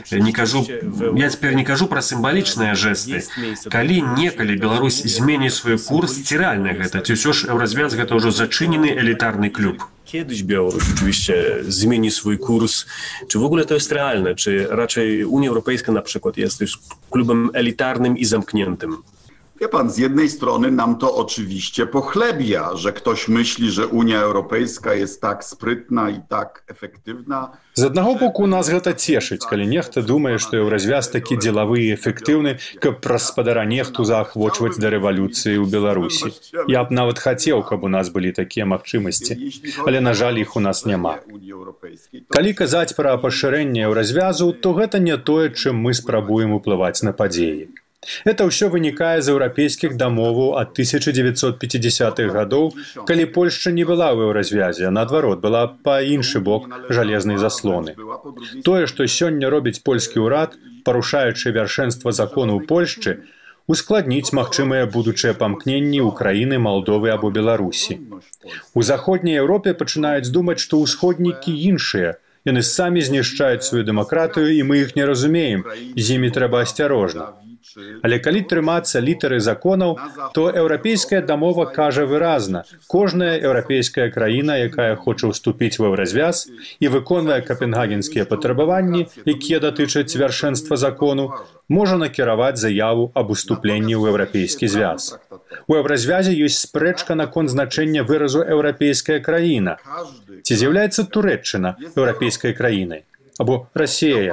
я цяпер не кажу пра сімвалічныя жэсты. Калі некалі Беларусь зменіць свой курс, ці реальна гэта? Ці ўсё ж Еўразвяз гэта ўжо зачынены элітарny klub? Kiedyś Białoruś oczywiście zmieni swój kurs. Czy w ogóle to jest realne? Czy raczej Unia Europejska na przykład jest już klubem elitarnym i zamkniętym? Wie pan, z jednej strony nam to oczywiście pochlebia, że ktoś myśli, że Unia Europejska jest tak sprytna i tak efektywna. З аднаго боку нас гэта цешыць, калі нехта думае, што Еўразвяз такі дзелавы і эфектыўны, каб праз спадара нехту заахвочваць да рэвалюцыі ў Беларусі. Я б нават хацеў, каб у нас былі такія магчымасці, але, на жаль, іх у нас няма. Калі казаць пра пашырэнне Еўразвязу, то гэта не тое, чым мы спрабуем уплываць на падзеі. Это ўсё вынікае з еўрапейскіх дамоваў ад 1950-х гадоў, калі Польшча не была ў Еўразвязе, а наадварот, была па іншы бок жалезнай заслоны. Тое, што сёння робіць польскі ўрад, парушаючы вяршэнства закону ў Польшчы, ускладніць магчымыя будучыя памкненні Украіны, Малдовы або Беларусі. У заходняй Еўропе пачынаюць думаць, што ўсходнікі іншыя. Яны самі знішчаюць сваю дэмакратыю, і мы іх не разумеем, з імі трэба асцярожна. Але калі трымацца літары законаў, то еўрапейская дамова кажа выразна, кожная еўрапейская краіна, якая хоча ўступіць ва Еўразвяз і выконвае капенгагенскія патрабаванні, якія датычаць вяршэнства закону, можа накіраваць заяву аб уступленні ў еўрапейскі звяз. У Еўразвязе ёсць спрэчка наконт значэння выразу еўрапейская краіна. Ці з'яўляецца Турэччына еўрапейскай краінай? Або Расія.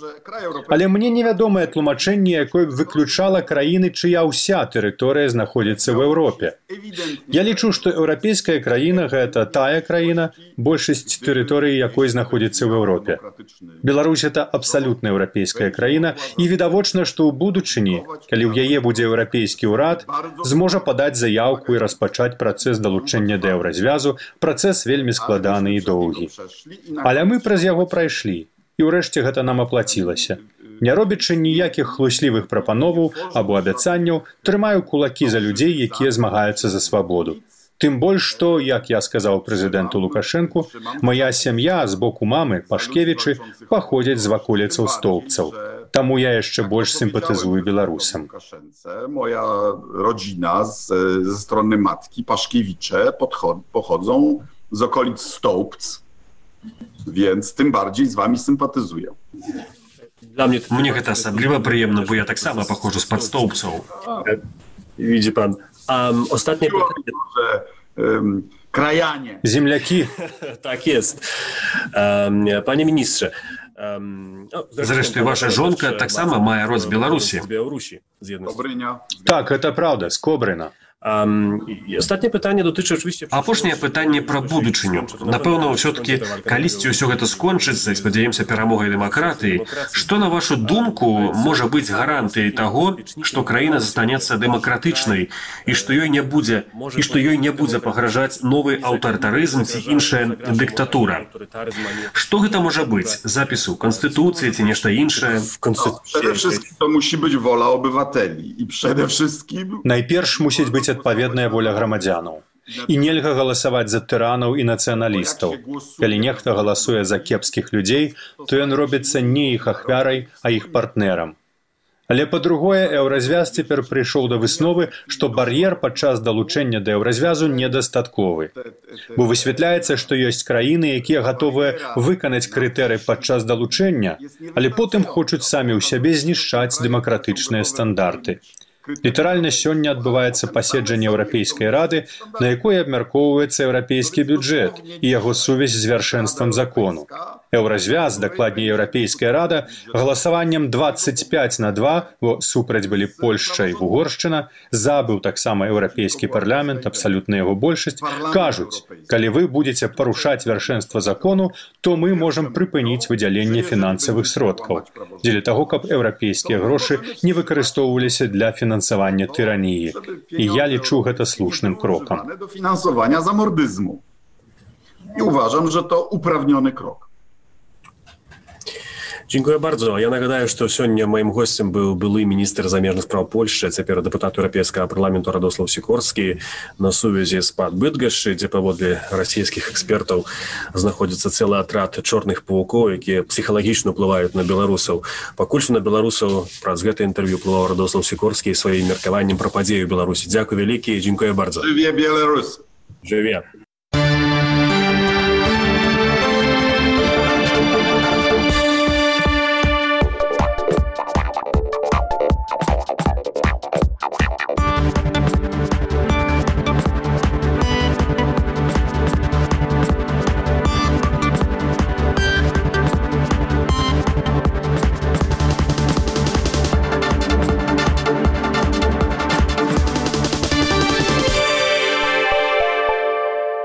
Але мне невядомае тлумачэнне, якое б выключала краіны, чыя ўся тэрыторыя знаходзіцца ў Еўропе. Я лічу, што еўрапейская краіна – гэта тая краіна, большасць тэрыторыі якой знаходзіцца ў Еўропе. Беларусь – гэта абсалютна еўрапейская краіна, і відавочна, што ў будучыні, калі ў яе будзе еўрапейскі ўрад, зможа падаць заяўку і распачаць працэс далучэння да Еўразвязу, працэс вельмі складаны і доўгі. Але мы праз яго прайшлі. І ўрэшце гэта нам аплацілася. Не робячы ніякіх хлуслівых прапановаў або абяцанняў, трымаю кулакі за людзей, якія змагаюцца за свабоду. Тым больш, што, як я сказаў прэзідэнту Лукашэнку, мая сям'я з боку мамы, Пашкевічы, паходзяць з ваколіцаў Стоўбцаў. Таму я яшчэ больш сімпатызую беларусам. Моя rodzina ze strony matki Paszkiewicze pochodzą z okolic Stołbc. Więc tym bardziej z wami sympatyzuję. Мне гэта асабліва прыемна, бо я таксама паходжу з-пад Стоўбцаў. Widzi pan. Ostatnie pytanie. Krajanie. Землякі. Tak jest. Panie ministrze. Зрэшты, ваша жонка таксама мае род з Беларусі. Так, гэта праўда, з Кобрына. Ostatnie pytanie dotyczy oczywiście... Апошняе пытанне пра будучыню. Напэўна, ўсё-такі, калісьці ўсё гэта скончыцца і спадзяёмся перамогай дэмакратыі, што, на вашу думку, можа быць гарантыяй таго, што краіна застанецца дэмакратычнай і што ёй не будзе пагражаць новы аўтарытарызм ці іншая дыктатура? Што гэта можа быць? Запіс у Конституцыі ці нешта іншае? Przede wszystkim to musi być wola obywateli i przede wszystkim... Najpierw musi być адпаведная воля грамадзянаў. І нельга галасаваць за тыранаў і нацыяналістаў. Калі нехта галасуе за кепскіх людзей, то ён робіцца не іх ахвярай, а іх партнерам. Але па-другое, Еўразвяз цяпер прыйшоў да высновы, што бар'ер падчас далучэння да Еўразвязу недастатковы. Бо высвятляецца, што ёсць краіны, якія гатовыя выканаць крытэрый падчас далучэння, але потым хочуць самі ў сябе знішчаць дэмакратычныя стандарты. Літаральна сёння адбываецца паседжанне Еўрапейскай рады, на якой абмяркоўваецца еўрапейскі бюджэт і яго сувязь з вяршэнствам закону. Еўразвяз, дакладней Еўрапейская рада, галасаваннем 25-2, бо супраць былі Польшча і Угоршчына, за быў таксама Еўрапейскі парламент, абсалютна яго большасць, кажуць, калі вы будзеце парушаць вяршэнства закону, то мы можам прыпыніць выдзяленне фінансавых сродкаў, дзеля таго, каб еўрапейскія грошы не выкарыстоўваліся для фінансавання тыраніі. І я лічу гэта слушным крокам. Do finansowania zamordyzmu. I uważam, że to uprawniony krok. Dziękuję bardzo. Ja nagадаю, што сёння маім госцем быў былы міністр замежных спраў Польшчы, цяпер дэпутат Еўрапейскага парламенту Радослаў Сікорскі на сувязі з Быдгашчы, дзе паводле расійскіх экспертаў знаходзіцца цэлы атрад чорных павукоў, якія псіхалагічна ўплываюць на беларусаў. Пакуль што на беларусаў праз гэта інтэрв'ю ўплываў Радослаў Сікорскі сваім меркаваннем пра падзею ў Беларусі. Дзякуй вялікі, дзякуję bardzo. Жыве Беларусь! Жыве!